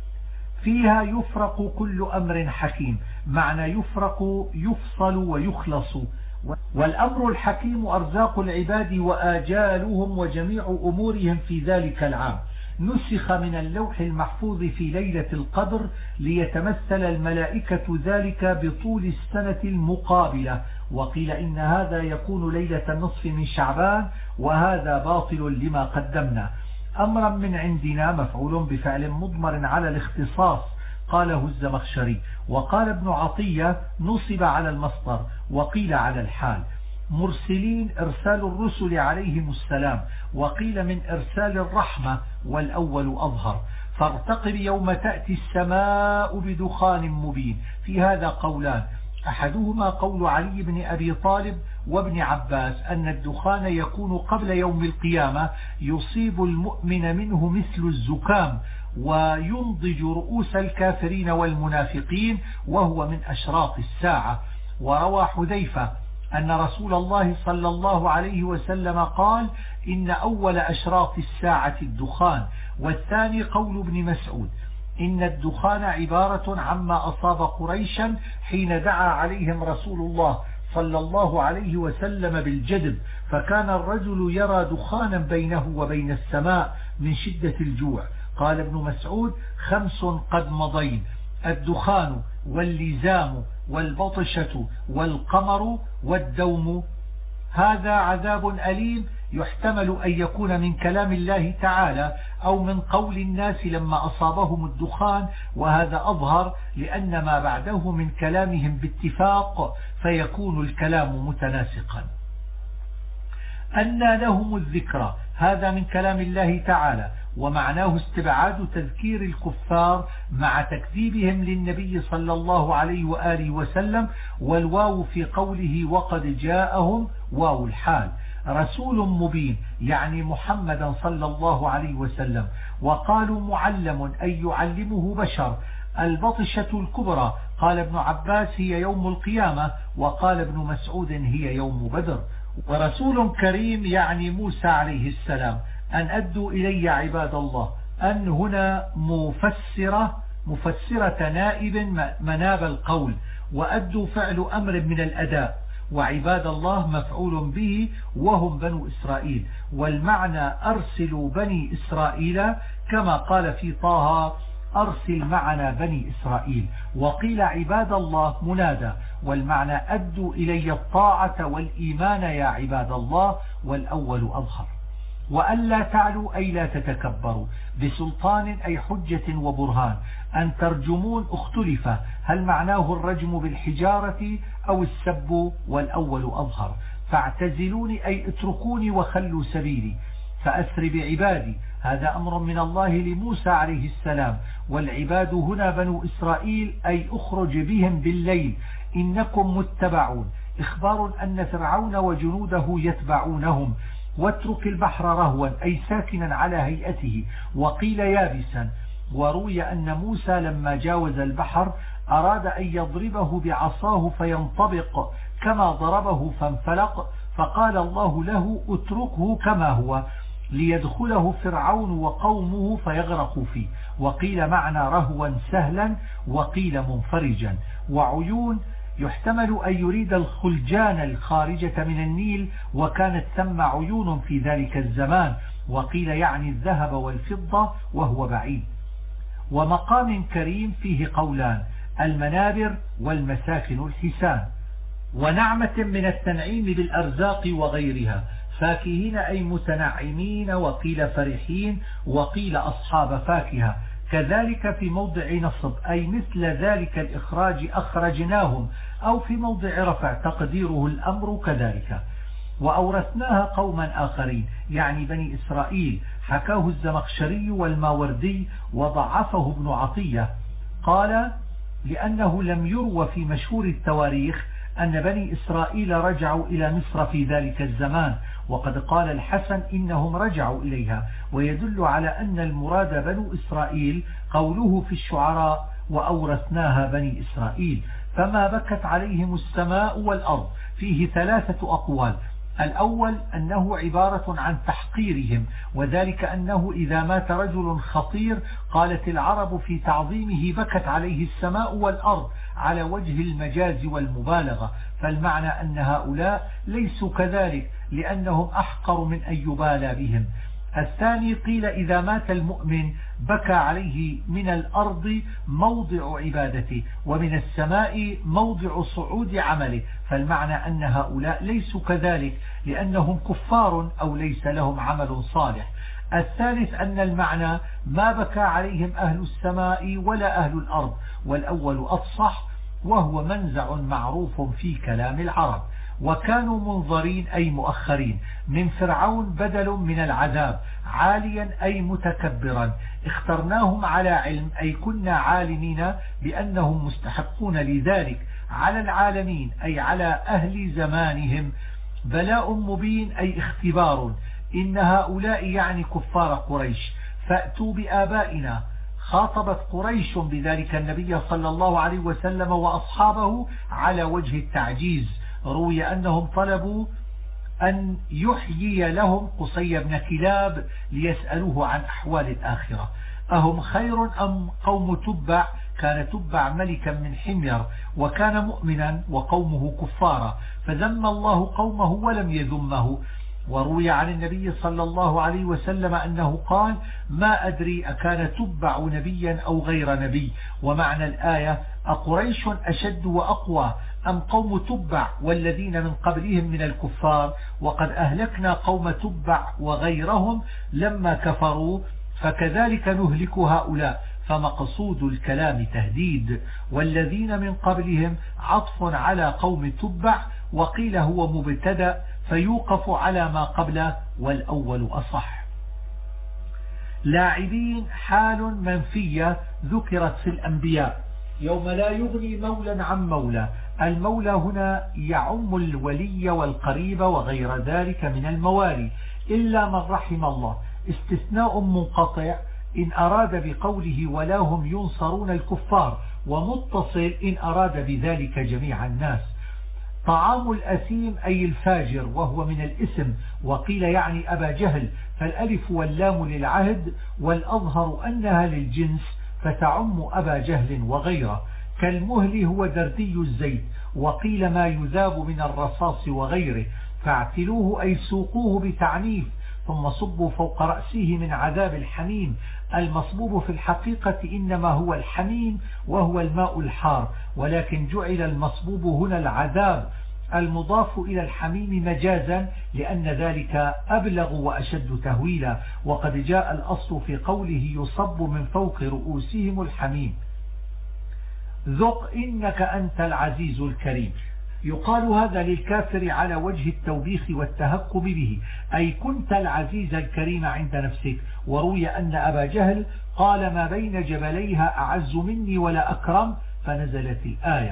فيها يفرق كل أمر حكيم، معنى يفرق يفصل ويخلص، والأمر الحكيم أرزاق العباد وآجالهم وجميع أمورهم في ذلك العام. نسخ من اللوح المحفوظ في ليلة القدر ليتمثل الملائكة ذلك بطول السنة المقابلة، وقيل إن هذا يكون ليلة النصف من شعبان، وهذا باطل لما قدمنا. أمرا من عندنا مفعول بفعل مضمر على الاختصاص قاله الزمخشري، وقال ابن عطية نصب على المصدر، وقيل على الحال. مرسلين إرسال الرسل عليهم السلام، وقيل من إرسال الرحمة والأول أظهر. فارتقب يوم تأتي السماء بدخان مبين. في هذا قولان، أحدهما قول علي بن أبي طالب وابن عباس أن الدخان يكون قبل يوم القيامة يصيب المؤمن منه مثل الزكام وينضج رؤوس الكافرين والمنافقين، وهو من أشراط الساعة. وروى حذيفة أن رسول الله صلى الله عليه وسلم قال إن أول أشراط الساعة الدخان. والثاني قول ابن مسعود إن الدخان عبارة عما أصاب قريشا حين دعا عليهم رسول الله صلى الله عليه وسلم بالجدب، فكان الرجل يرى دخانا بينه وبين السماء من شدة الجوع. قال ابن مسعود 5 قد مضين: الدخان واللزام والبطشة والقمر والدوم. هذا عذاب أليم يحتمل أن يكون من كلام الله تعالى أو من قول الناس لما أصابهم الدخان، وهذا أظهر لأن ما بعده من كلامهم باتفاق فيكون الكلام متناسقا. أنى لهم الذكرى، هذا من كلام الله تعالى، ومعناه استبعاد تذكير الكفار مع تكذيبهم للنبي صلى الله عليه وآله وسلم، والواو في قوله وقد جاءهم واو الحال. رسول مبين يعني محمدا صلى الله عليه وسلم. وقالوا معلم أي يعلمه بشر. البطشة الكبرى قال ابن عباس هي يوم القيامة، وقال ابن مسعود هي يوم بدر. ورسول كريم يعني موسى عليه السلام. أن أدوا إلي عباد الله، أن هنا مفسرة نائب مناب القول، وأدوا فعل أمر من الأداء، وعباد الله مفعول به وهم بنو إسرائيل. والمعنى أرسلوا بني إسرائيل كما قال في طه أرسل معنا بني إسرائيل. وقيل عباد الله منادى، والمعنى أدوا إلي الطاعة والإيمان يا عباد الله، والأول أظهر. وألا تعلوا أي لا تتكبروا، بسلطان أي حجة وبرهان. أن ترجمون اختلف، هل معناه الرجم بالحجارة أو السب، والأول أظهر. فاعتزلوني أي اتركوني وخلوا سبيلي. فأسر بعبادي، هذا أمر من الله لموسى عليه السلام، والعباد هنا بنو إسرائيل أي أخرج بهم بالليل إنكم متبعون، إخبار أن فرعون وجنوده يتبعونهم. واترك البحر رهوا أي ساكنا على هيئته، وقيل يابسا. وروي أن موسى لما جاوز البحر أراد أن يضربه بعصاه فينطبق كما ضربه فانفلق، فقال الله له اتركه كما هو ليدخله فرعون وقومه فيغرقوا فيه. وقيل معنى رهوا سهلا، وقيل منفرجا. وعيون يحتمل أن يريد الخلجان الخارجة من النيل، وكانت ثم عيون في ذلك الزمان، وقيل يعني الذهب والفضة وهو بعيد. ومقام كريم فيه قولان: المنابر والمساكن الحسان. ونعمة من التنعيم بالأرزاق وغيرها، فاكهين أي متنعمين، وقيل فرحين، وقيل أصحاب فاكهة. كذلك في موضع نصب أي مثل ذلك الإخراج أخرجناهم، أو في موضع رفع تقديره الأمر كذلك. وأورثناها قوما آخرين يعني بني إسرائيل، حكاه الزمخشري والماوردي وضعفه ابن عطية. قال لأنه لم يروى في مشهور التواريخ أن بني إسرائيل رجعوا إلى مصر في ذلك الزمان، وقد قال الحسن إنهم رجعوا إليها، ويدل على أن المراد بنو إسرائيل قوله في الشعراء: وأورثناها بني إسرائيل. فما بكت عليهم السماء والأرض فيه 3 أقوال. الأول أنه عبارة عن تحقيرهم، وذلك أنه إذا مات رجل خطير قالت العرب في تعظيمه بكت عليه السماء والأرض على وجه المجاز والمبالغة، فالمعنى أن هؤلاء ليسوا كذلك لأنهم أحقر من أن يبالى بهم. الثاني قيل إذا مات المؤمن بكى عليه من الأرض موضع عبادته، ومن السماء موضع صعود عمله، فالمعنى أن هؤلاء ليسوا كذلك لأنهم كفار أو ليس لهم عمل صالح. الثالث أن المعنى ما بكى عليهم أهل السماء ولا أهل الأرض، والأول أفصح، وهو منزع معروف في كلام العرب. وكانوا منظرين أي مؤخرين من فرعون بدل من العذاب، عاليا أي متكبرا. اخترناهم على علم أي كنا عالمين بأنهم مستحقون لذلك، على العالمين أي على أهل زمانهم. بلاء مبين أي اختبار. إن هؤلاء يعني كفار قريش، فأتوا بآبائنا. خاطبت قريش بذلك النبي صلى الله عليه وسلم وأصحابه على وجه التعجيز. روي أنهم طلبوا أن يحيي لهم قصي بن كلاب ليسألوه عن أحوال الآخرة. أهم خير أم قوم تبع؟ كان تبع ملكا من حمير وكان مؤمنا وقومه كفارا، فذم الله قومه ولم يذمه. وروي عن النبي صلى الله عليه وسلم أنه قال: ما أدري أكان تبع نبيا أو غير نبي. ومعنى الآية: أقريش أشد وأقوى أم قوم تبع والذين من قبلهم من الكفار؟ وقد أهلكنا قوم تبع وغيرهم لما كفروا، فكذلك نهلك هؤلاء. فمقصود الكلام تهديد. والذين من قبلهم عطف على قوم تبع، وقيل هو مبتدأ فيوقف على ما قبله، والأول أصح. لاعبين حال منفية ذكرت في الأنبياء. يوم لا يغني مولى عن مولى. المولى هنا يعم الولي والقريب وغير ذلك من الموالي إلا من رحم الله، استثناء منقطع إن أراد بقوله ولا هم ينصرون الكفار، ومتصل إن أراد بذلك جميع الناس. طعام الأثيم أي الفاجر، وهو من الاسم، وقيل يعني أبا جهل، فالألف واللام للعهد، والأظهر أنها للجنس فتعم أبا جهل وغيره. كالمهل هو دردي الزيت، وقيل ما يذاب من الرصاص وغيره. فاعتلوه أي سوقوه بتعنيف، ثم صبوا فوق رأسه من عذاب الحميم. المصبوب في الحقيقة إنما هو الحميم وهو الماء الحار، ولكن جعل المصبوب هنا العذاب المضاف إلى الحميم مجازا، لأن ذلك أبلغ وأشد تهويلا. وقد جاء الأصل في قوله يصب من فوق رؤوسهم الحميم. ذق إنك أنت العزيز الكريم. يقال هذا للكافر على وجه التوبيخ والتهكم به، أي كنت العزيز الكريم عند نفسك. وروي أن أبا جهل قال ما بين جبليها أعز مني ولا أكرم، فنزلت الآية.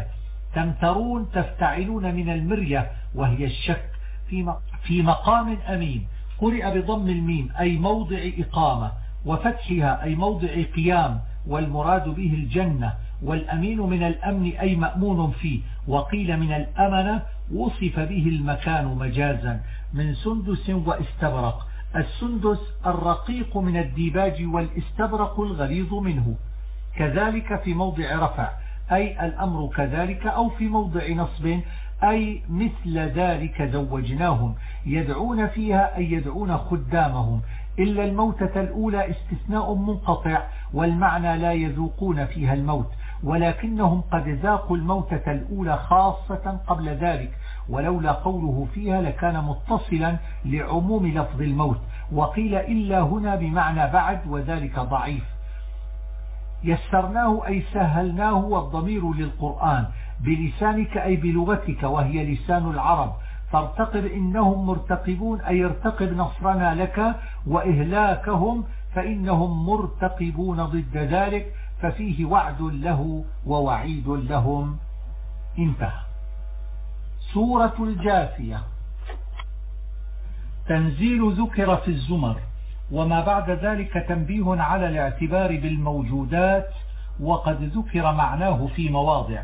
تمترون تفتعلون من المرية وهي الشك في مقام أمين. قرئ بضم الميم أي موضع إقامة، وفتحها أي موضع قيام، والمراد به الجنة. والأمين من الأمن أي مأمون فيه. وقيل من الأمنة وصف به المكان مجازا. من سندس واستبرق. السندس الرقيق من الديباج، والاستبرق الغليظ منه. كذلك في موضع رفع أي الأمر كذلك، أو في موضع نصب أي مثل ذلك زوجناهم. يدعون فيها أي يدعون خدامهم. إلا الموتة الأولى استثناء منقطع، والمعنى لا يذوقون فيها الموت، ولكنهم قد ذاقوا الموتة الأولى خاصة قبل ذلك، ولولا قوله فيها لكان متصلا لعموم لفظ الموت. وقيل إلا هنا بمعنى بعد، وذلك ضعيف. يسرناه أي سهلناه، والضمير للقرآن. بلسانك أي بلغتك، وهي لسان العرب. فارتقب إنهم مرتقبون أي ارتقب نصرنا لك وإهلاكهم، فإنهم مرتقبون ضد ذلك، ففيه وعد له ووعيد لهم. انتهى. سورة الجاثية. تنزيل ذكر في الزمر، وما بعد ذلك تنبيه على الاعتبار بالموجودات، وقد ذكر معناه في مواضع.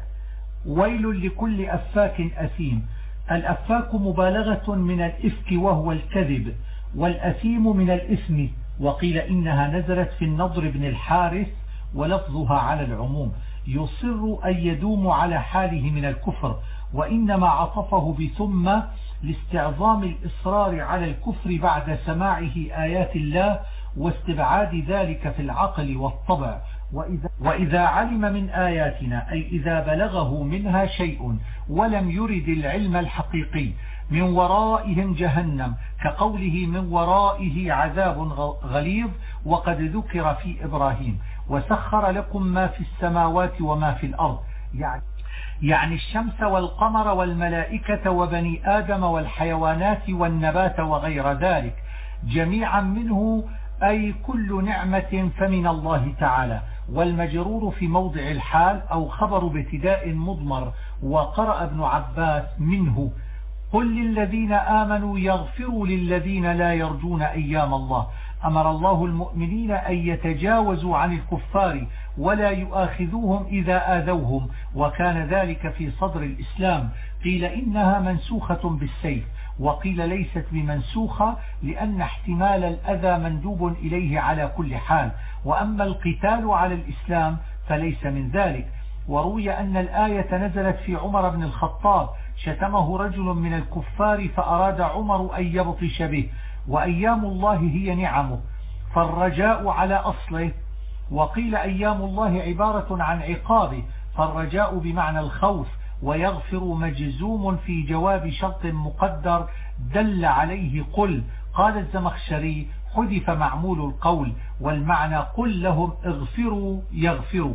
ويل لكل أفاك أثيم. الأفاك مبالغة من الإفك وهو الكذب، والأثيم من الإثم. وقيل إنها نزلت في النضر بن الحارث، ولفظها على العموم. يصر أن يدوم على حاله من الكفر، وإنما عطفه بثم لاستعظام الإصرار على الكفر بعد سماعه آيات الله، واستبعاد ذلك في العقل والطبع. وإذا علم من آياتنا أي إذا بلغه منها شيء ولم يرد العلم الحقيقي. من ورائهم جهنم، كقوله من ورائه عذاب غليظ، وقد ذكر في إبراهيم. وسخر لكم ما في السماوات وما في الأرض، يعني الشمس والقمر والملائكة وبني آدم والحيوانات والنبات وغير ذلك جميعا منه، أي كل نعمة فمن الله تعالى. والمجرور في موضع الحال أو خبر ابتداء مضمر. وقرأ ابن عباس منه قل للذين آمنوا يغفروا للذين لا يرجون أيام الله. أمر الله المؤمنين أن يتجاوزوا عن الكفار ولا يؤاخذوهم إذا آذوهم، وكان ذلك في صدر الإسلام. قيل إنها منسوخة بالسيف، وقيل ليست بمنسوخة لأن احتمال الأذى مندوب إليه على كل حال. وأما القتال على الإسلام فليس من ذلك. وروي أن الآية نزلت في عمر بن الخطاب، شتمه رجل من الكفار فأراد عمر أن يبطش به، وأيام الله هي نعمه، فالرجاء على أصله. وقيل أيام الله عبارة عن عقابه، فالرجاء بمعنى الخوف. ويغفر مجزوم في جواب شرط مقدر دل عليه قل. قال الزمخشري حذف معمول القول، والمعنى قل لهم اغفروا يغفروا،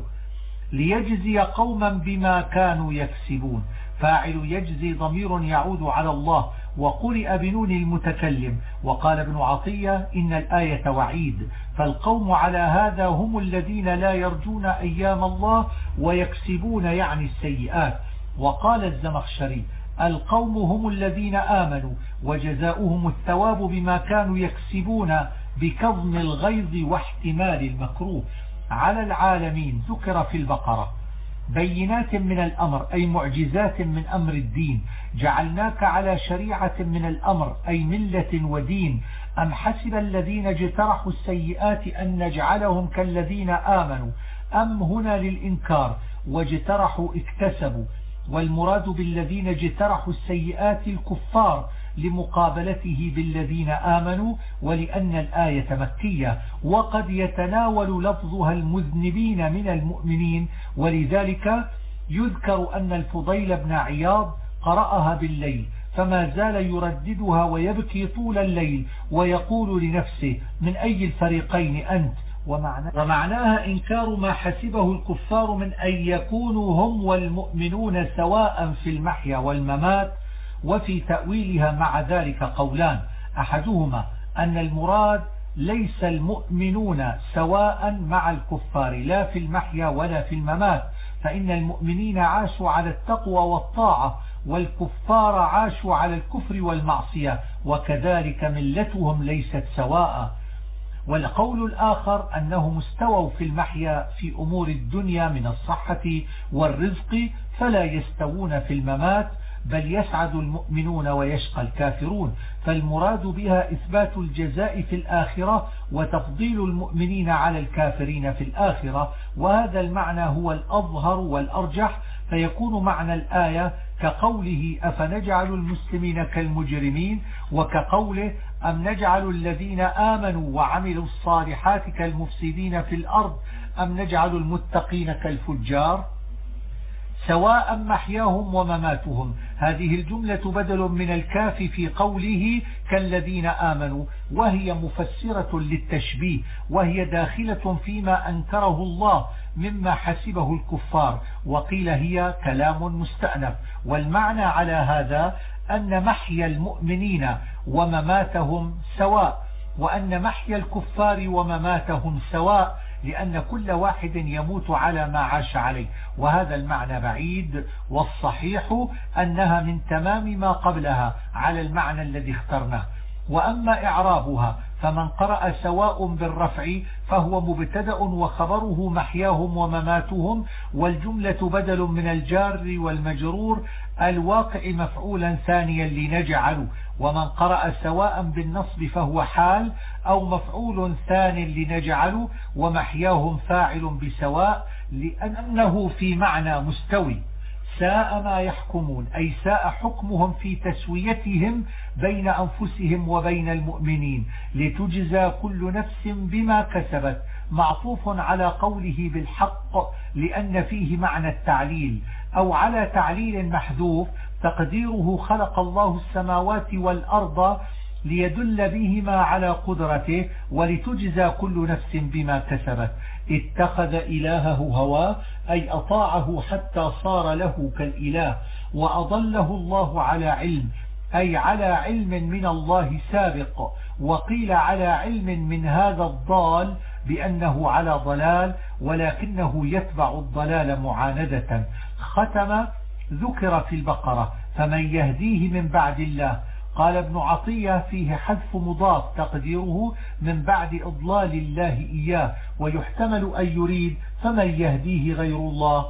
ليجزي قوما بما كانوا يكسبون. فاعل يجزي ضمير يعود على الله، وقرئ بنون المتكلم. وقال ابن عطية إن الآية وعيد، فالقوم على هذا هم الذين لا يرجون أيام الله ويكسبون يعني السيئات. وقال الزمخشري القوم هم الذين آمنوا، وجزاؤهم الثواب بما كانوا يكسبون بكظم الغيظ واحتمال المكروه. على العالمين ذكر في البقرة بينات من الأمر أي معجزات من أمر الدين. جعلناك على شريعة من الأمر أي ملة ودين. أم حسب الذين اجترحوا السيئات أن نجعلهم كالذين آمنوا. أم هنا للإنكار، واجترحوا اكتسبوا، والمراد بالذين اجترحوا السيئات الكفار لمقابلته بالذين آمنوا، ولأن الآية مكية، وقد يتناول لفظها المذنبين من المؤمنين. ولذلك يذكر أن الفضيل بن عياض قرأها بالليل فما زال يرددها ويبكي طول الليل ويقول لنفسه من أي الفريقين أنت. ومعناها إنكار ما حسبه الكفار من أن يكونوا هم والمؤمنون سواء في المحيا والممات. وفي تأويلها مع ذلك قولان، أحدهما أن المراد ليس المؤمنون سواء مع الكفار لا في المحيا ولا في الممات، فإن المؤمنين عاشوا على التقوى والطاعة، والكفار عاشوا على الكفر والمعصية، وكذلك ملتهم ليست سواء. والقول الآخر أنهم استووا في المحيا في أمور الدنيا من الصحة والرزق، فلا يستوون في الممات، بل يسعد المؤمنون ويشقى الكافرون. فالمراد بها إثبات الجزاء في الآخرة وتفضيل المؤمنين على الكافرين في الآخرة، وهذا المعنى هو الأظهر والأرجح. فيكون معنى الآية كقوله أفنجعل المسلمين كالمجرمين، وكقوله أم نجعل الذين آمنوا وعملوا الصالحات كالمفسدين في الأرض أم نجعل المتقين كالفجار سواء محياهم ومماتهم. هذه الجملة بدل من الكاف في قوله كالذين آمنوا، وهي مفسرة للتشبيه، وهي داخلة فيما أنكره الله مما حسبه الكفار، وقيل هي كلام مستأنف. والمعنى على هذا أن محيا المؤمنين ومماتهم سواء، وأن محيا الكفار ومماتهم سواء، لأن كل واحد يموت على ما عاش عليه. وهذا المعنى بعيد، والصحيح أنها من تمام ما قبلها على المعنى الذي اخترناه. وأما إعرابها فمن قرأ سواء بالرفع فهو مبتدأ وخبره محياهم ومماتهم، والجملة بدل من الجار والمجرور الواقع مفعولا ثانيا لنجعل. ومن قرأ سواء بالنصب فهو حال أو مفعول ثان لنجعل، ومحياهم فاعل بسواء لأنه في معنى مستوي. ساء ما يحكمون أي ساء حكمهم في تسويتهم بين أنفسهم وبين المؤمنين، لتجزى كل نفس بما كسبت، معطوف على قوله بالحق لأن فيه معنى التعليل، أو على تعليل محذوف تقديره خلق الله السماوات والأرض ليدل بهما على قدرته ولتجزى كل نفس بما كسبت. اتخذ إلهه هواه أي أطاعه حتى صار له كالإله، وأضله الله على علم أي على علم من الله سابق، وقيل على علم من هذا الضال بأنه على ضلال ولكنه يتبع الضلال معاندة. ختم ذكر في البقرة فمن يهديه من بعد الله. قال ابن عطية فيه حذف مضاف تقديره من بعد إضلال الله إياه، ويحتمل أن يريد فمن يهديه غير الله.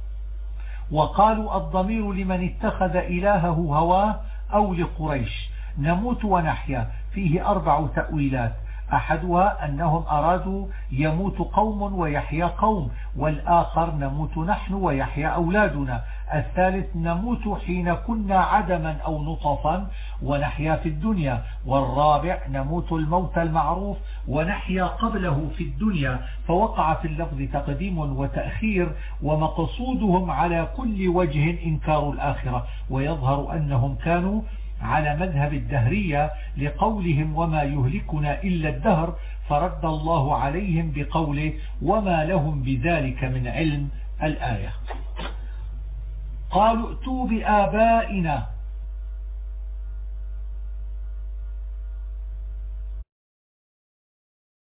وقالوا الضمير لمن اتخذ إلهه هواه أو لقريش. نموت ونحيا فيه 4 تأويلات، أحدها أنهم أرادوا يموت قوم ويحيا قوم، والآخر نموت نحن ويحيا أولادنا، الثالث نموت حين كنا عدما أو نطفا ونحيا في الدنيا، والرابع نموت الموت المعروف ونحيا قبله في الدنيا. فوقع في اللفظ تقديم وتأخير، ومقصودهم على كل وجه إنكار الآخرة، ويظهر أنهم كانوا على مذهب الدهرية لقولهم وما يهلكنا إلا الدهر، فرد الله عليهم بقوله وما لهم بذلك من علم الآية. قالوا ائتوا بآبائنا